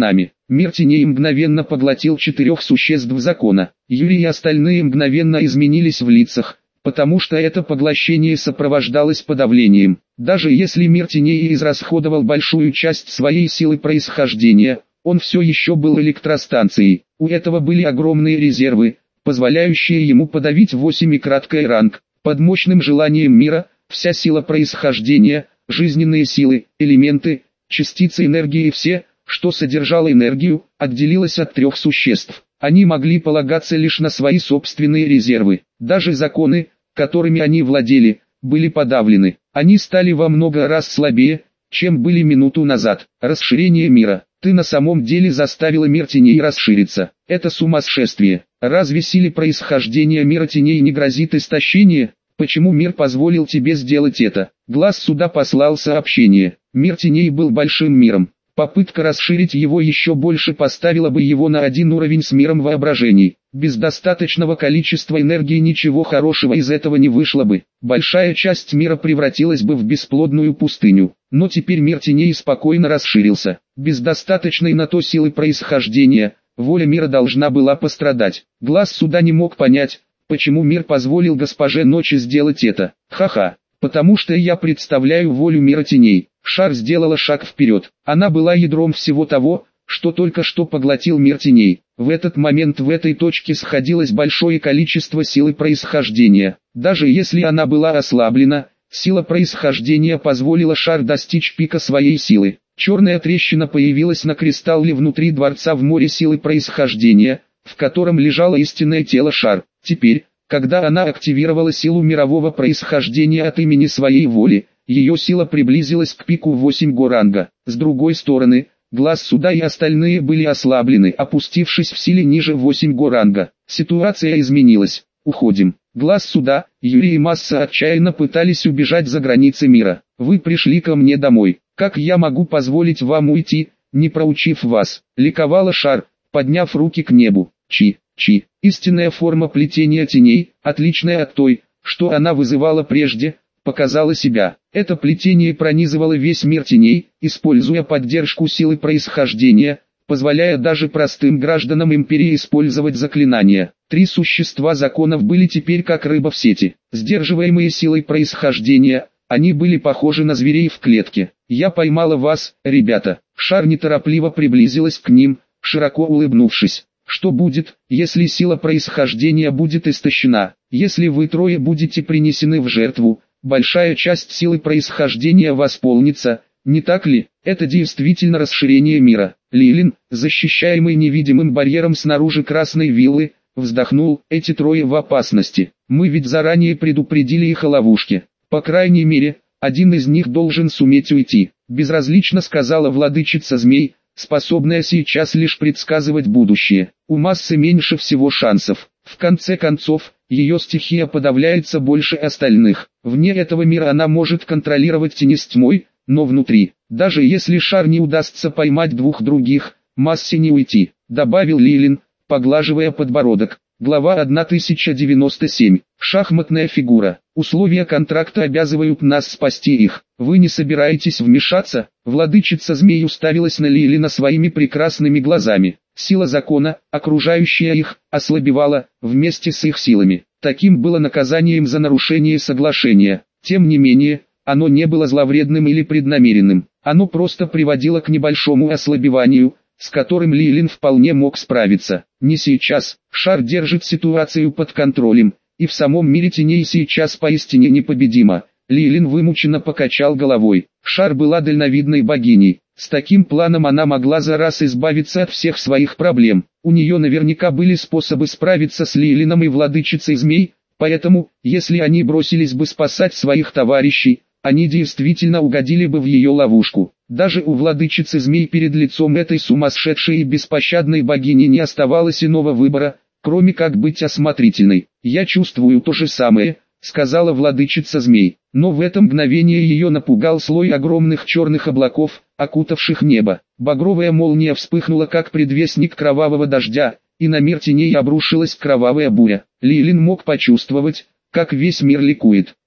Мир теней мгновенно поглотил четырех существ закона. Юрий и остальные мгновенно изменились в лицах, потому что это поглощение сопровождалось подавлением. Даже если мир теней израсходовал большую часть своей силы происхождения, он все еще был электростанцией. У этого были огромные резервы, позволяющие ему подавить восьмикратный ранг. Под мощным желанием мира, вся сила происхождения, жизненные силы, элементы, частицы энергии и все, что содержало энергию, отделилось от трех существ. Они могли полагаться лишь на свои собственные резервы. Даже законы, которыми они владели, были подавлены. Они стали во много раз слабее, чем были минуту назад. Расширение мира. Ты на самом деле заставила мир теней расшириться. Это сумасшествие. Разве силе происхождения мира теней не грозит истощение? Почему мир позволил тебе сделать это? Глаз суда послал сообщение. Мир теней был большим миром. Попытка расширить его еще больше поставила бы его на один уровень с миром воображений. Без достаточного количества энергии ничего хорошего из этого не вышло бы. Большая часть мира превратилась бы в бесплодную пустыню. Но теперь мир теней спокойно расширился. Без достаточной на то силы происхождения, воля мира должна была пострадать. Глаз суда не мог понять, почему мир позволил госпоже Ночи сделать это. Ха-ха. Потому что я представляю волю мира теней. Шар сделала шаг вперед. Она была ядром всего того, что только что поглотил мир теней. В этот момент в этой точке сходилось большое количество силы происхождения. Даже если она была ослаблена, сила происхождения позволила шар достичь пика своей силы. Черная трещина появилась на кристалле внутри дворца в море силы происхождения, в котором лежало истинное тело шар. Теперь, когда она активировала силу мирового происхождения от имени своей воли, ее сила приблизилась к пику восемь горанга. С другой стороны, глаз суда и остальные были ослаблены, опустившись в силе ниже восемь горанга. Ситуация изменилась. Уходим. Глаз суда, Юрий и Масса отчаянно пытались убежать за границы мира. Вы пришли ко мне домой. Как я могу позволить вам уйти, не проучив вас? Ликовала шар, подняв руки к небу. Чи, чи. Истинная форма плетения теней, отличная от той, что она вызывала прежде, показала себя. Это плетение пронизывало весь мир теней, используя поддержку силы происхождения, позволяя даже простым гражданам империи использовать заклинания. Три существа законов были теперь как рыба в сети. Сдерживаемые силой происхождения, они были похожи на зверей в клетке. Я поймала вас, ребята. Шар неторопливо приблизилась к ним, широко улыбнувшись. Что будет, если сила происхождения будет истощена? Если вы трое будете принесены в жертву, большая часть силы происхождения восполнится, не так ли? Это действительно расширение мира. Лилин, защищаемый невидимым барьером снаружи красной виллы, вздохнул, эти трое в опасности. Мы ведь заранее предупредили их о ловушке. По крайней мере, один из них должен суметь уйти. Безразлично сказала владычица змей, способная сейчас лишь предсказывать будущее. У массы меньше всего шансов. В конце концов, ее стихия подавляется больше остальных. Вне этого мира она может контролировать тени с тьмой, но внутри, даже если шар не удастся поймать двух других, массе не уйти, добавил Лилин, поглаживая подбородок. Глава тысяча девяносто семь. Шахматная фигура. Условия контракта обязывают нас спасти их. Вы не собираетесь вмешаться? Владычица змей уставилась на Лилина своими прекрасными глазами. Сила закона, окружающая их, ослабевала, вместе с их силами. Таким было наказанием за нарушение соглашения. Тем не менее, оно не было зловредным или преднамеренным. Оно просто приводило к небольшому ослабеванию, с которым Лилин вполне мог справиться. Не сейчас. Шар держит ситуацию под контролем, и в самом мире теней сейчас поистине непобедима. Лилин вымученно покачал головой. Шар была дальновидной богиней. С таким планом она могла за раз избавиться от всех своих проблем. У нее наверняка были способы справиться с Лилином и владычицей змей, поэтому, если они бросились бы спасать своих товарищей, они действительно угодили бы в ее ловушку. Даже у владычицы змей перед лицом этой сумасшедшей и беспощадной богини не оставалось иного выбора, кроме как быть осмотрительной. «Я чувствую то же самое», — сказала владычица змей. Но в это мгновение ее напугал слой огромных черных облаков, окутавших небо. Багровая молния вспыхнула как предвестник кровавого дождя, и на мир теней обрушилась кровавая буря. Лилин мог почувствовать, как весь мир ликует.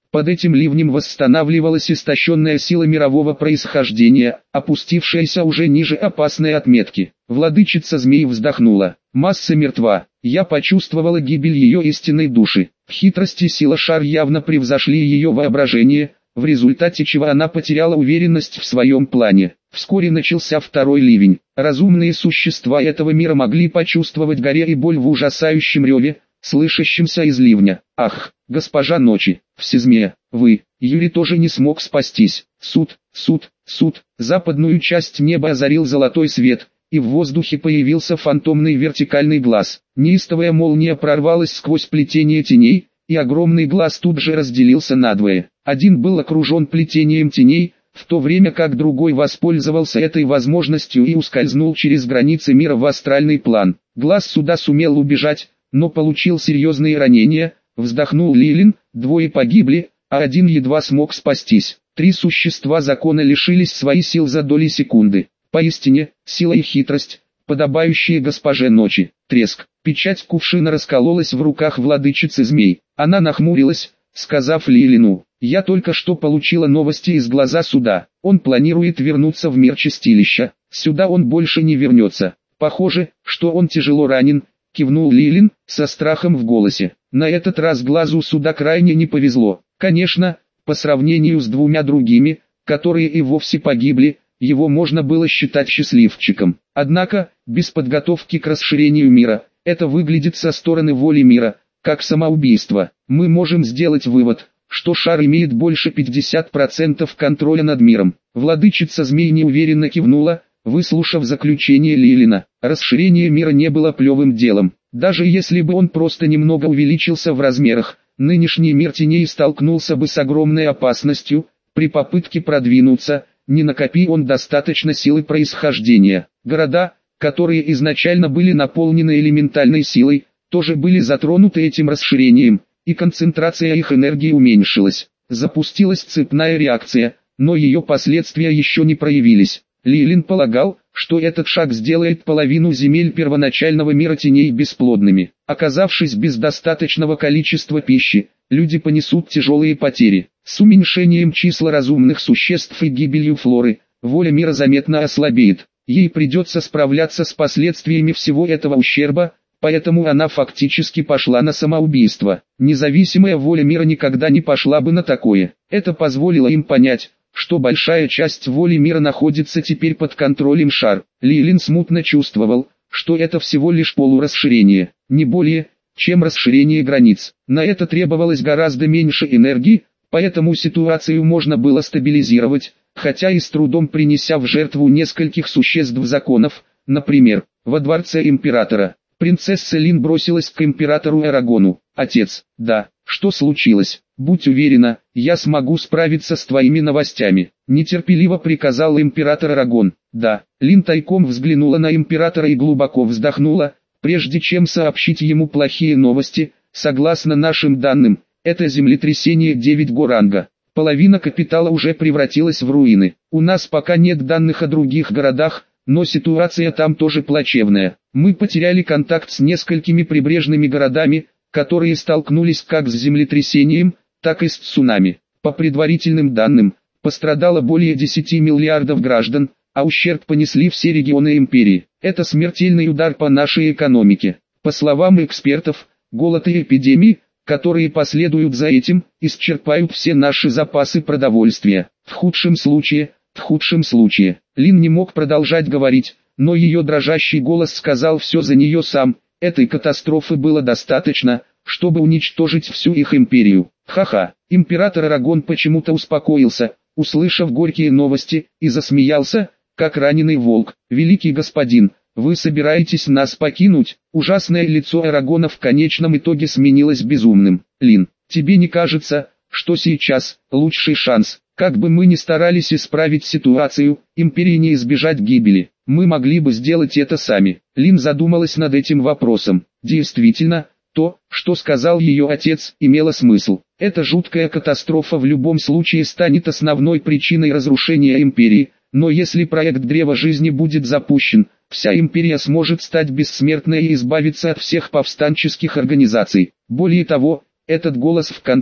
Под этим ливнем восстанавливалась истощенная сила мирового происхождения, опустившаяся уже ниже опасной отметки. Владычица змей вздохнула. Масса мертва. Я почувствовала гибель ее истинной души. Хитрость и сила шар явно превзошли ее воображение, в результате чего она потеряла уверенность в своем плане. Вскоре начался второй ливень. Разумные существа этого мира могли почувствовать горе и боль в ужасающем реве, слышащемся из ливня. Ах, госпожа ночи, Всезмея, вы, Юрий тоже не смог спастись. Суд, суд, суд. Западную часть неба озарил золотой свет, и в воздухе появился фантомный вертикальный глаз. Неистовая молния прорвалась сквозь плетение теней, и огромный глаз тут же разделился надвое. Один был окружен плетением теней, в то время как другой воспользовался этой возможностью и ускользнул через границы мира в астральный план. Глаз суда сумел убежать, но получил серьезные ранения, вздохнул Лилин, двое погибли, а один едва смог спастись. Три существа закона лишились своих сил за доли секунды. Поистине, сила и хитрость, подобающие госпоже ночи. Треск. Печать кувшина раскололась в руках владычицы змей. Она нахмурилась, сказав Лилину: «Я только что получила новости из глаза суда. Он планирует вернуться в мир чистилища. Сюда он больше не вернется. Похоже, что он тяжело ранен», — кивнул Лилин, со страхом в голосе. На этот раз глазу суда крайне не повезло. Конечно, по сравнению с двумя другими, которые и вовсе погибли, его можно было считать счастливчиком. Однако, без подготовки к расширению мира, это выглядит со стороны воли мира, как самоубийство. Мы можем сделать вывод, что шар имеет больше пятьдесят процентов контроля над миром. Владычица змей неуверенно кивнула, выслушав заключение Лилина. Расширение мира не было плевым делом. Даже если бы он просто немного увеличился в размерах, нынешний мир теней столкнулся бы с огромной опасностью. При попытке продвинуться, не накопи он достаточно силы происхождения. Города, которые изначально были наполнены элементальной силой, тоже были затронуты этим расширением, и концентрация их энергии уменьшилась. Запустилась цепная реакция, но ее последствия еще не проявились. Лилин полагал, что этот шаг сделает половину земель первоначального мира теней бесплодными. Оказавшись без достаточного количества пищи, люди понесут тяжелые потери. С уменьшением числа разумных существ и гибелью флоры, воля мира заметно ослабеет. Ей придется справляться с последствиями всего этого ущерба, поэтому она фактически пошла на самоубийство. Независимая воля мира никогда не пошла бы на такое. Это позволило им понять, что большая часть воли мира находится теперь под контролем шар. Лилин смутно чувствовал, что это всего лишь полурасширение, не более, чем расширение границ. На это требовалось гораздо меньше энергии, поэтому ситуацию можно было стабилизировать, хотя и с трудом принеся в жертву нескольких существ законов, например, во дворце императора. Принцесса Лин бросилась к императору Эрагону. «Отец, да, что случилось? Будь уверена, я смогу справиться с твоими новостями», — нетерпеливо приказал император Эрагон. «Да». Лин тайком взглянула на императора и глубоко вздохнула, прежде чем сообщить ему плохие новости. «Согласно нашим данным, это землетрясение девять го ранга. Половина капитала уже превратилась в руины. У нас пока нет данных о других городах, но ситуация там тоже плачевная. Мы потеряли контакт с несколькими прибрежными городами, которые столкнулись как с землетрясением, так и с цунами. По предварительным данным, пострадало более десяти миллиардов граждан, а ущерб понесли все регионы империи. Это смертельный удар по нашей экономике. По словам экспертов, голод и эпидемии, которые последуют за этим, исчерпают все наши запасы продовольствия. В худшем случае, в худшем случае. Лин не мог продолжать говорить, но ее дрожащий голос сказал все за нее сам. Этой катастрофы было достаточно, чтобы уничтожить всю их империю. Ха-ха. Император Эрагон почему-то успокоился, услышав горькие новости, и засмеялся, как раненый волк. «Великий господин, вы собираетесь нас покинуть?» Ужасное лицо Эрагона в конечном итоге сменилось безумным. «Лин, тебе не кажется, что сейчас лучший шанс? Как бы мы ни старались исправить ситуацию, империи не избежать гибели. Мы могли бы сделать это сами». Лин задумалась над этим вопросом. Действительно, то, что сказал ее отец, имело смысл. Эта жуткая катастрофа в любом случае станет основной причиной разрушения империи, но если проект Древа Жизни будет запущен, вся империя сможет стать бессмертной и избавиться от всех повстанческих организаций. Более того, этот голос в конце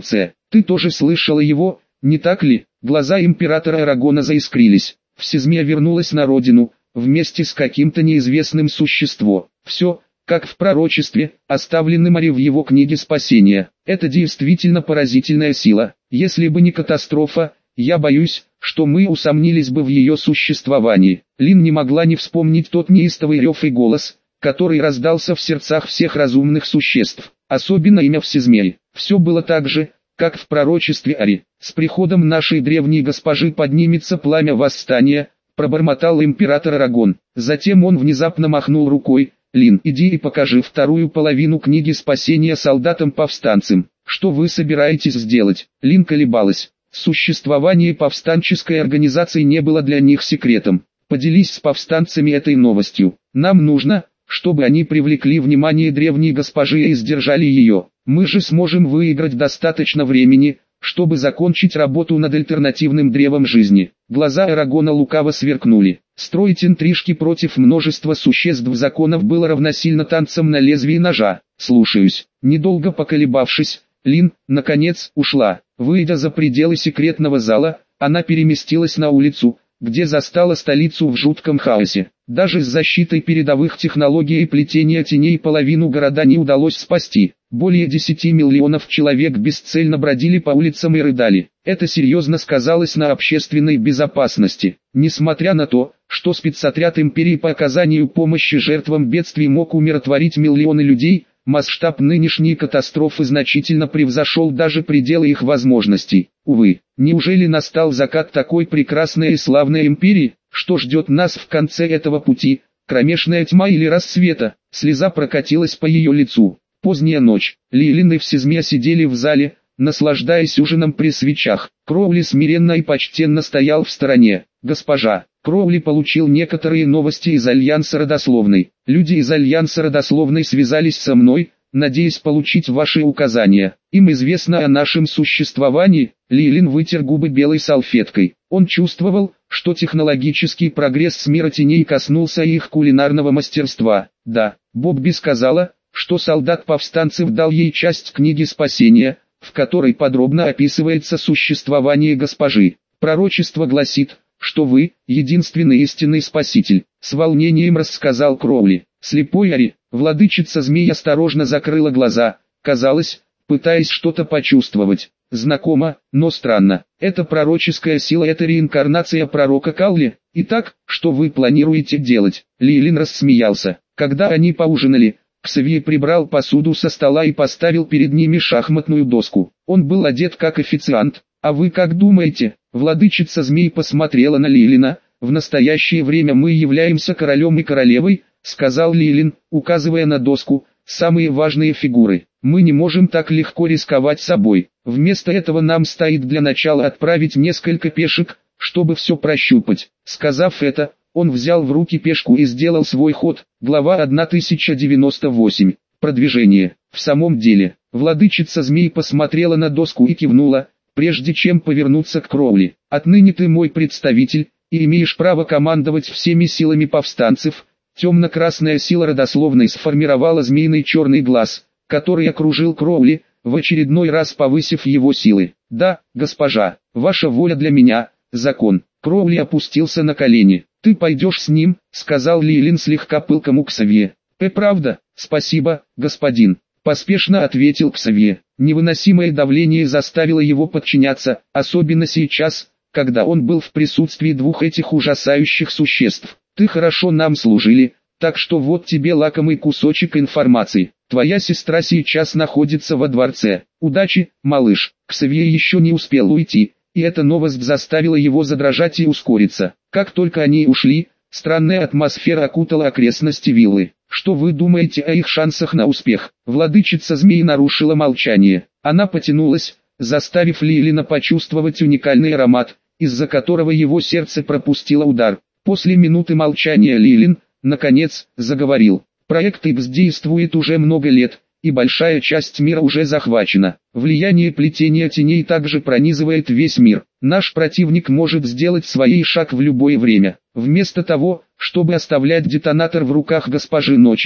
Ты тоже слышала его, не так ли? Глаза императора Арагона заискрились. Всезмия вернулась на родину, вместе с каким-то неизвестным существом. Все, как в пророчестве, оставленном Ари в его книге «Спасение». Это действительно поразительная сила. Если бы не катастрофа, я боюсь, что мы усомнились бы в ее существовании. Лин не могла не вспомнить тот неистовый рев и голос, который раздался в сердцах всех разумных существ, особенно имя Всезмеи. Все было так же, как в пророчестве Ари. С приходом нашей древней госпожи поднимется пламя восстания, пробормотал император Арагон. Затем он внезапно махнул рукой. Лин, иди и покажи вторую половину книги «Спасение солдатам-повстанцам». Что вы собираетесь сделать? Лин колебалась. Существование повстанческой организации не было для них секретом. Поделись с повстанцами этой новостью. Нам нужно, чтобы они привлекли внимание древней госпожи и сдержали ее. Мы же сможем выиграть достаточно времени, чтобы закончить работу над альтернативным древом жизни. Глаза Арагона лукаво сверкнули. Строить интрижки против множества существ законов было равносильно танцам на лезвии ножа. Слушаюсь. Недолго поколебавшись, Лин, наконец, ушла. Выйдя за пределы секретного зала, она переместилась на улицу, где застала столицу в жутком хаосе. Даже с защитой передовых технологий и плетения теней половину города не удалось спасти. Более десяти миллионов человек бесцельно бродили по улицам и рыдали. Это серьезно сказалось на общественной безопасности. Несмотря на то, что спецотряд империи по оказанию помощи жертвам бедствий мог умиротворить миллионы людей, масштаб нынешней катастрофы значительно превзошел даже пределы их возможностей. Увы, неужели настал закат такой прекрасной и славной империи? Что ждет нас в конце этого пути? Кромешная тьма или рассвета? Слеза прокатилась по ее лицу. Поздняя ночь. Лилин и Всезмия сидели в зале, наслаждаясь ужином при свечах. Кроули смиренно и почтенно стоял в стороне. «Госпожа». Кроули получил некоторые новости из Альянса Родословной. Люди из Альянса Родословной связались со мной, надеясь получить ваши указания. Им известно о нашем существовании. Лилин вытер губы белой салфеткой. Он чувствовал, что технологический прогресс мира теней коснулся их кулинарного мастерства. Да, Бобби сказала, что солдат повстанцев дал ей часть книги «Спасения», в которой подробно описывается существование госпожи. Пророчество гласит, что вы – единственный истинный спаситель. С волнением рассказал Кроули. Слепой Ари, владычица змей осторожно закрыла глаза, казалось, пытаясь что-то почувствовать. Знакомо, но странно. Это пророческая сила, это реинкарнация пророка Калли. Итак, что вы планируете делать? Лилин рассмеялся. Когда они поужинали, Ксавье прибрал посуду со стола и поставил перед ними шахматную доску. Он был одет как официант. А вы как думаете? Владычица змей посмотрела на Лилина. В настоящее время мы являемся королем и королевой, сказал Лилин, указывая на доску, самые важные фигуры. Мы не можем так легко рисковать собой. Вместо этого нам стоит для начала отправить несколько пешек, чтобы все прощупать. Сказав это, он взял в руки пешку и сделал свой ход. Глава тысяча девяносто восемь. Продвижение. В самом деле, владычица змей посмотрела на доску и кивнула, прежде чем повернуться к Кроули. Отныне ты мой представитель, и имеешь право командовать всеми силами повстанцев. Темно-красная сила родословной сформировала змеиный черный глаз, который окружил Кроули, в очередной раз повысив его силы. Да, госпожа, ваша воля для меня – закон. Кроули опустился на колени. Ты пойдешь с ним, сказал Лилин слегка пылкому Ксавье. Э, правда? Спасибо, господин. Поспешно ответил Ксавье. Невыносимое давление заставило его подчиняться, особенно сейчас, когда он был в присутствии двух этих ужасающих существ. Ты хорошо нам служили, так что вот тебе лакомый кусочек информации. Твоя сестра сейчас находится во дворце. Удачи, малыш. Ксавье еще не успел уйти, и эта новость заставила его задрожать и ускориться. Как только они ушли, странная атмосфера окутала окрестности виллы. Что вы думаете о их шансах на успех? Владычица змей нарушила молчание. Она потянулась, заставив Лилина почувствовать уникальный аромат, из-за которого его сердце пропустило удар. После минуты молчания Лилин, наконец, заговорил. Проект Икс действует уже много лет, и большая часть мира уже захвачена. Влияние плетения теней также пронизывает весь мир. Наш противник может сделать свой шаг в любое время. Вместо того, чтобы оставлять детонатор в руках госпожи Ночи,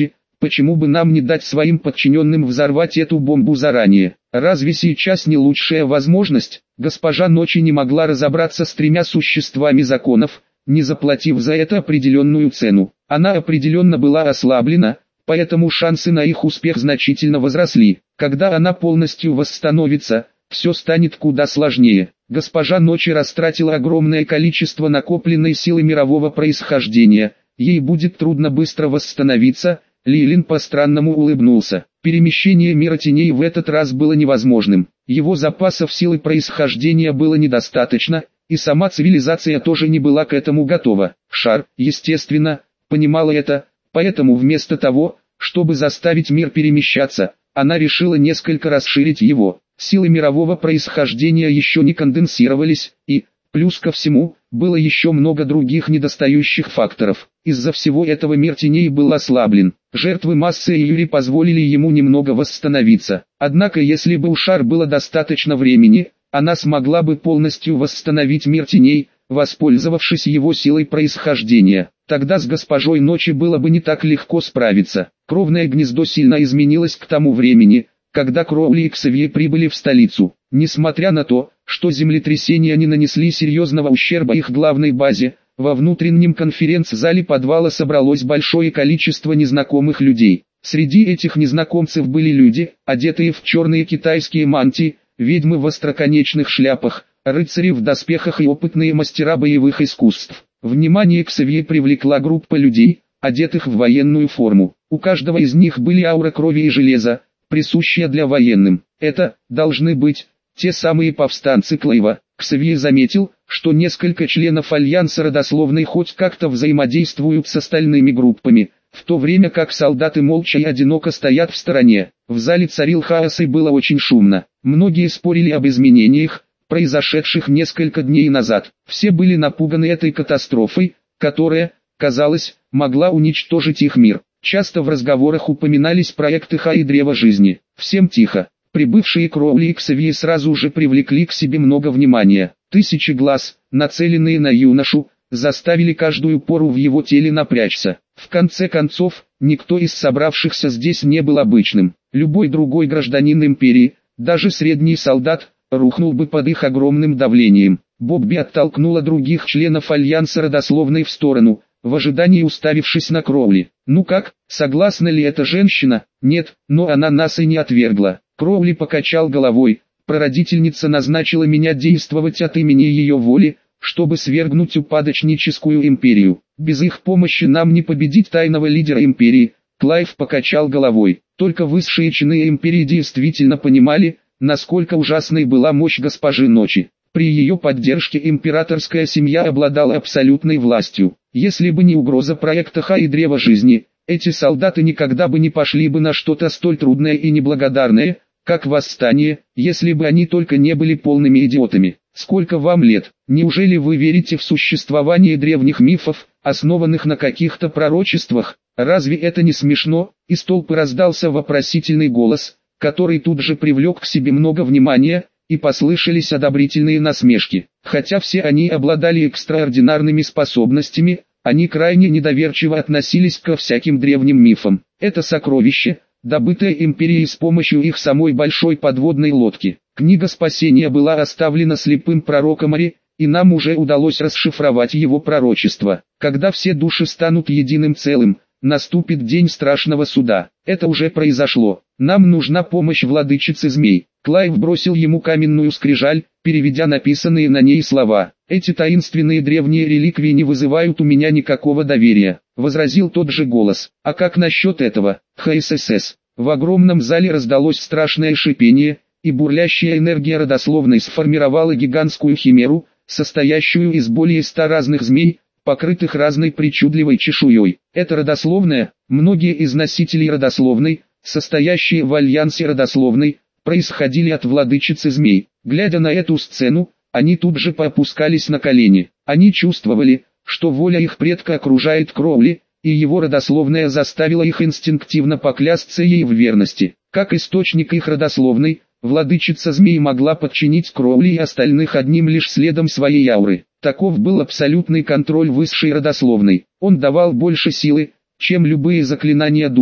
почему бы нам не дать своим подчиненным взорвать эту бомбу заранее? Разве сейчас не лучшая возможность? Госпожа Ночи не могла разобраться с тремя существами законов, не заплатив за это определенную цену. Она определенно была ослаблена, поэтому шансы на их успех значительно возросли. Когда она полностью восстановится, все станет куда сложнее. Госпожа Ночи растратила огромное количество накопленной силы мирового происхождения. Ей будет трудно быстро восстановиться. Лилин по-странному улыбнулся. Перемещение мира теней в этот раз было невозможным. Его запасов силы происхождения было недостаточно, и сама цивилизация тоже не была к этому готова. Шар, естественно, понимала это, поэтому вместо того, чтобы заставить мир перемещаться, она решила несколько расширить его. Силы мирового происхождения еще не конденсировались, и, плюс ко всему, было еще много других недостающих факторов. Из-за всего этого мир теней был ослаблен. Жертвы массы и Юри позволили ему немного восстановиться. Однако если бы у Шар было достаточно времени, она смогла бы полностью восстановить мир теней, воспользовавшись его силой происхождения. Тогда с госпожой Ночи было бы не так легко справиться. Кровное гнездо сильно изменилось к тому времени, когда Кроули и Ксавье прибыли в столицу. Несмотря на то, что землетрясения не нанесли серьезного ущерба их главной базе, во внутреннем конференц-зале подвала собралось большое количество незнакомых людей. Среди этих незнакомцев были люди, одетые в черные китайские мантии, ведьмы в остроконечных шляпах, рыцари в доспехах и опытные мастера боевых искусств. Внимание Ксавье привлекла группа людей, одетых в военную форму. У каждого из них были аура крови и железа, присущая для военным. Это, должны быть, те самые повстанцы Клейва. Ксавье заметил, что несколько членов Альянса родословной хоть как-то взаимодействуют с остальными группами, в то время как солдаты молча и одиноко стоят в стороне. В зале царил хаос и было очень шумно. Многие спорили об изменениях, произошедших несколько дней назад. Все были напуганы этой катастрофой, которая, казалось, могла уничтожить их мир. Часто в разговорах упоминались проекты Ха и Древо Жизни. Всем тихо. Прибывшие Кроули и Ксавье сразу же привлекли к себе много внимания. Тысячи глаз, нацеленные на юношу, заставили каждую пору в его теле напрячься. В конце концов, никто из собравшихся здесь не был обычным. Любой другой гражданин империи, даже средний солдат, рухнул бы под их огромным давлением. Бобби оттолкнула других членов Альянса родословной в сторону, в ожидании уставившись на Кроули. «Ну как, согласна ли эта женщина?» «Нет, но она нас и не отвергла». Кроули покачал головой. «Прародительница назначила меня действовать от имени ее воли, чтобы свергнуть упадочническую империю. Без их помощи нам не победить тайного лидера империи». Клайв покачал головой. Только высшие чины империи действительно понимали, насколько ужасной была мощь госпожи Ночи. При ее поддержке императорская семья обладала абсолютной властью. Если бы не угроза проекта Ха и Древа Жизни, эти солдаты никогда бы не пошли бы на что-то столь трудное и неблагодарное, как восстание, если бы они только не были полными идиотами. Сколько вам лет? Неужели вы верите в существование древних мифов, основанных на каких-то пророчествах? Разве это не смешно? Из толпы раздался вопросительный голос, который тут же привлек к себе много внимания, и послышались одобрительные насмешки. Хотя все они обладали экстраординарными способностями, они крайне недоверчиво относились ко всяким древним мифам. Это сокровище, добытое империей с помощью их самой большой подводной лодки. Книга спасения была оставлена слепым пророком Ари, и нам уже удалось расшифровать его пророчество. Когда все души станут единым целым, наступит день страшного суда. Это уже произошло. Нам нужна помощь владычицы змей. Клайв бросил ему каменную скрижаль, переведя написанные на ней слова. «Эти таинственные древние реликвии не вызывают у меня никакого доверия», — возразил тот же голос. «А как насчет этого, ХСС?» В огромном зале раздалось страшное шипение, и бурлящая энергия родословной сформировала гигантскую химеру, состоящую из более ста разных змей, покрытых разной причудливой чешуей. Это родословная, многие из носителей родословной, состоящие в альянсе родословной, происходили от владычицы змей. Глядя на эту сцену, они тут же поопускались на колени. Они чувствовали, что воля их предка окружает Кроули, и его родословная заставила их инстинктивно поклясться ей в верности. Как источник их родословной, владычица змей могла подчинить Кроули и остальных одним лишь следом своей ауры. Таков был абсолютный контроль высшей родословной. Он давал больше силы, чем любые заклинания души,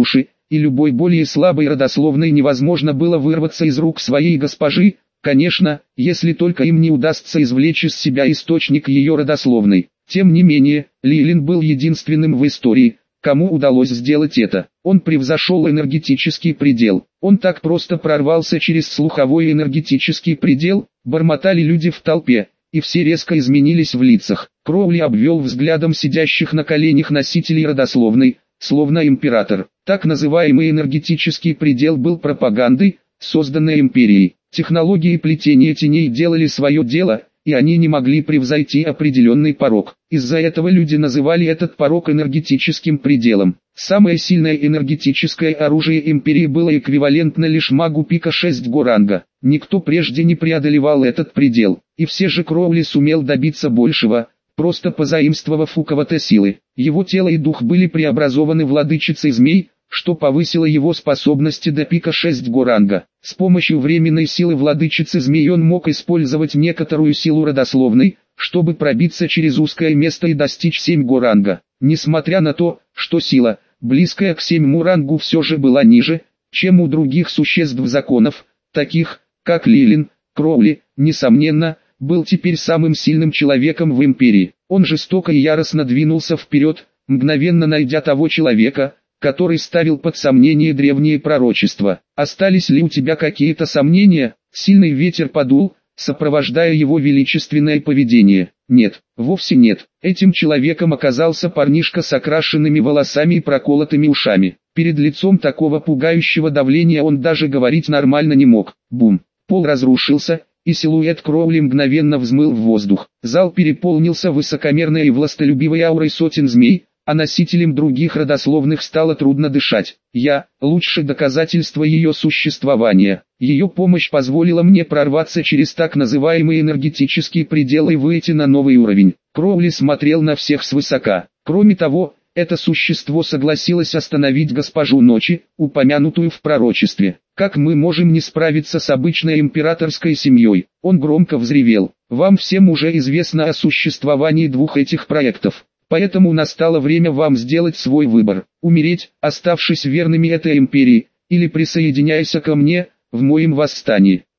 и любой более слабой родословной невозможно было вырваться из рук своей госпожи, конечно, если только им не удастся извлечь из себя источник ее родословной. Тем не менее, Лилин был единственным в истории, кому удалось сделать это. Он превзошел энергетический предел. Он так просто прорвался через слуховой энергетический предел, бормотали люди в толпе, и все резко изменились в лицах. Кроули обвел взглядом сидящих на коленях носителей родословной, словно император. Так называемый энергетический предел был пропагандой, созданной империей. Технологии плетения теней делали свое дело, и они не могли превзойти определенный порог. Из-за этого люди называли этот порог энергетическим пределом. Самое сильное энергетическое оружие империи было эквивалентно лишь магу пика шесть го-ранга. Никто прежде не преодолевал этот предел, и все же Кроули сумел добиться большего, просто позаимствовав у кого-то силы. Его тело и дух были преобразованы владычицей змей, что повысило его способности до пика шесть го-ранга. С помощью временной силы владычицы змей он мог использовать некоторую силу родословной, чтобы пробиться через узкое место и достичь семь го-ранга. Несмотря на то, что сила, близкая к седьмому рангу, все же была ниже, чем у других существ законов, таких, как Лилин, Кроули, несомненно, был теперь самым сильным человеком в империи. Он жестоко и яростно двинулся вперед, мгновенно найдя того человека, который ставил под сомнение древние пророчества. Остались ли у тебя какие-то сомнения? Сильный ветер подул, сопровождая его величественное поведение. Нет, вовсе нет. Этим человеком оказался парнишка с окрашенными волосами и проколотыми ушами. Перед лицом такого пугающего давления он даже говорить нормально не мог. Бум! Пол разрушился, и силуэт Кроули мгновенно взмыл в воздух. Зал переполнился высокомерной и властолюбивой аурой сотен змей, а носителям других родословных стало трудно дышать. Я – лучшее доказательство ее существования. Ее помощь позволила мне прорваться через так называемый энергетический предел и выйти на новый уровень. Кроули смотрел на всех свысока. Кроме того, это существо согласилось остановить госпожу Ночи, упомянутую в пророчестве. Как мы можем не справиться с обычной императорской семьей? Он громко взревел. Вам всем уже известно о существовании двух этих проектов. Поэтому настало время вам сделать свой выбор. Умереть, оставшись верными этой империи, или присоединяйся ко мне, в моем восстании.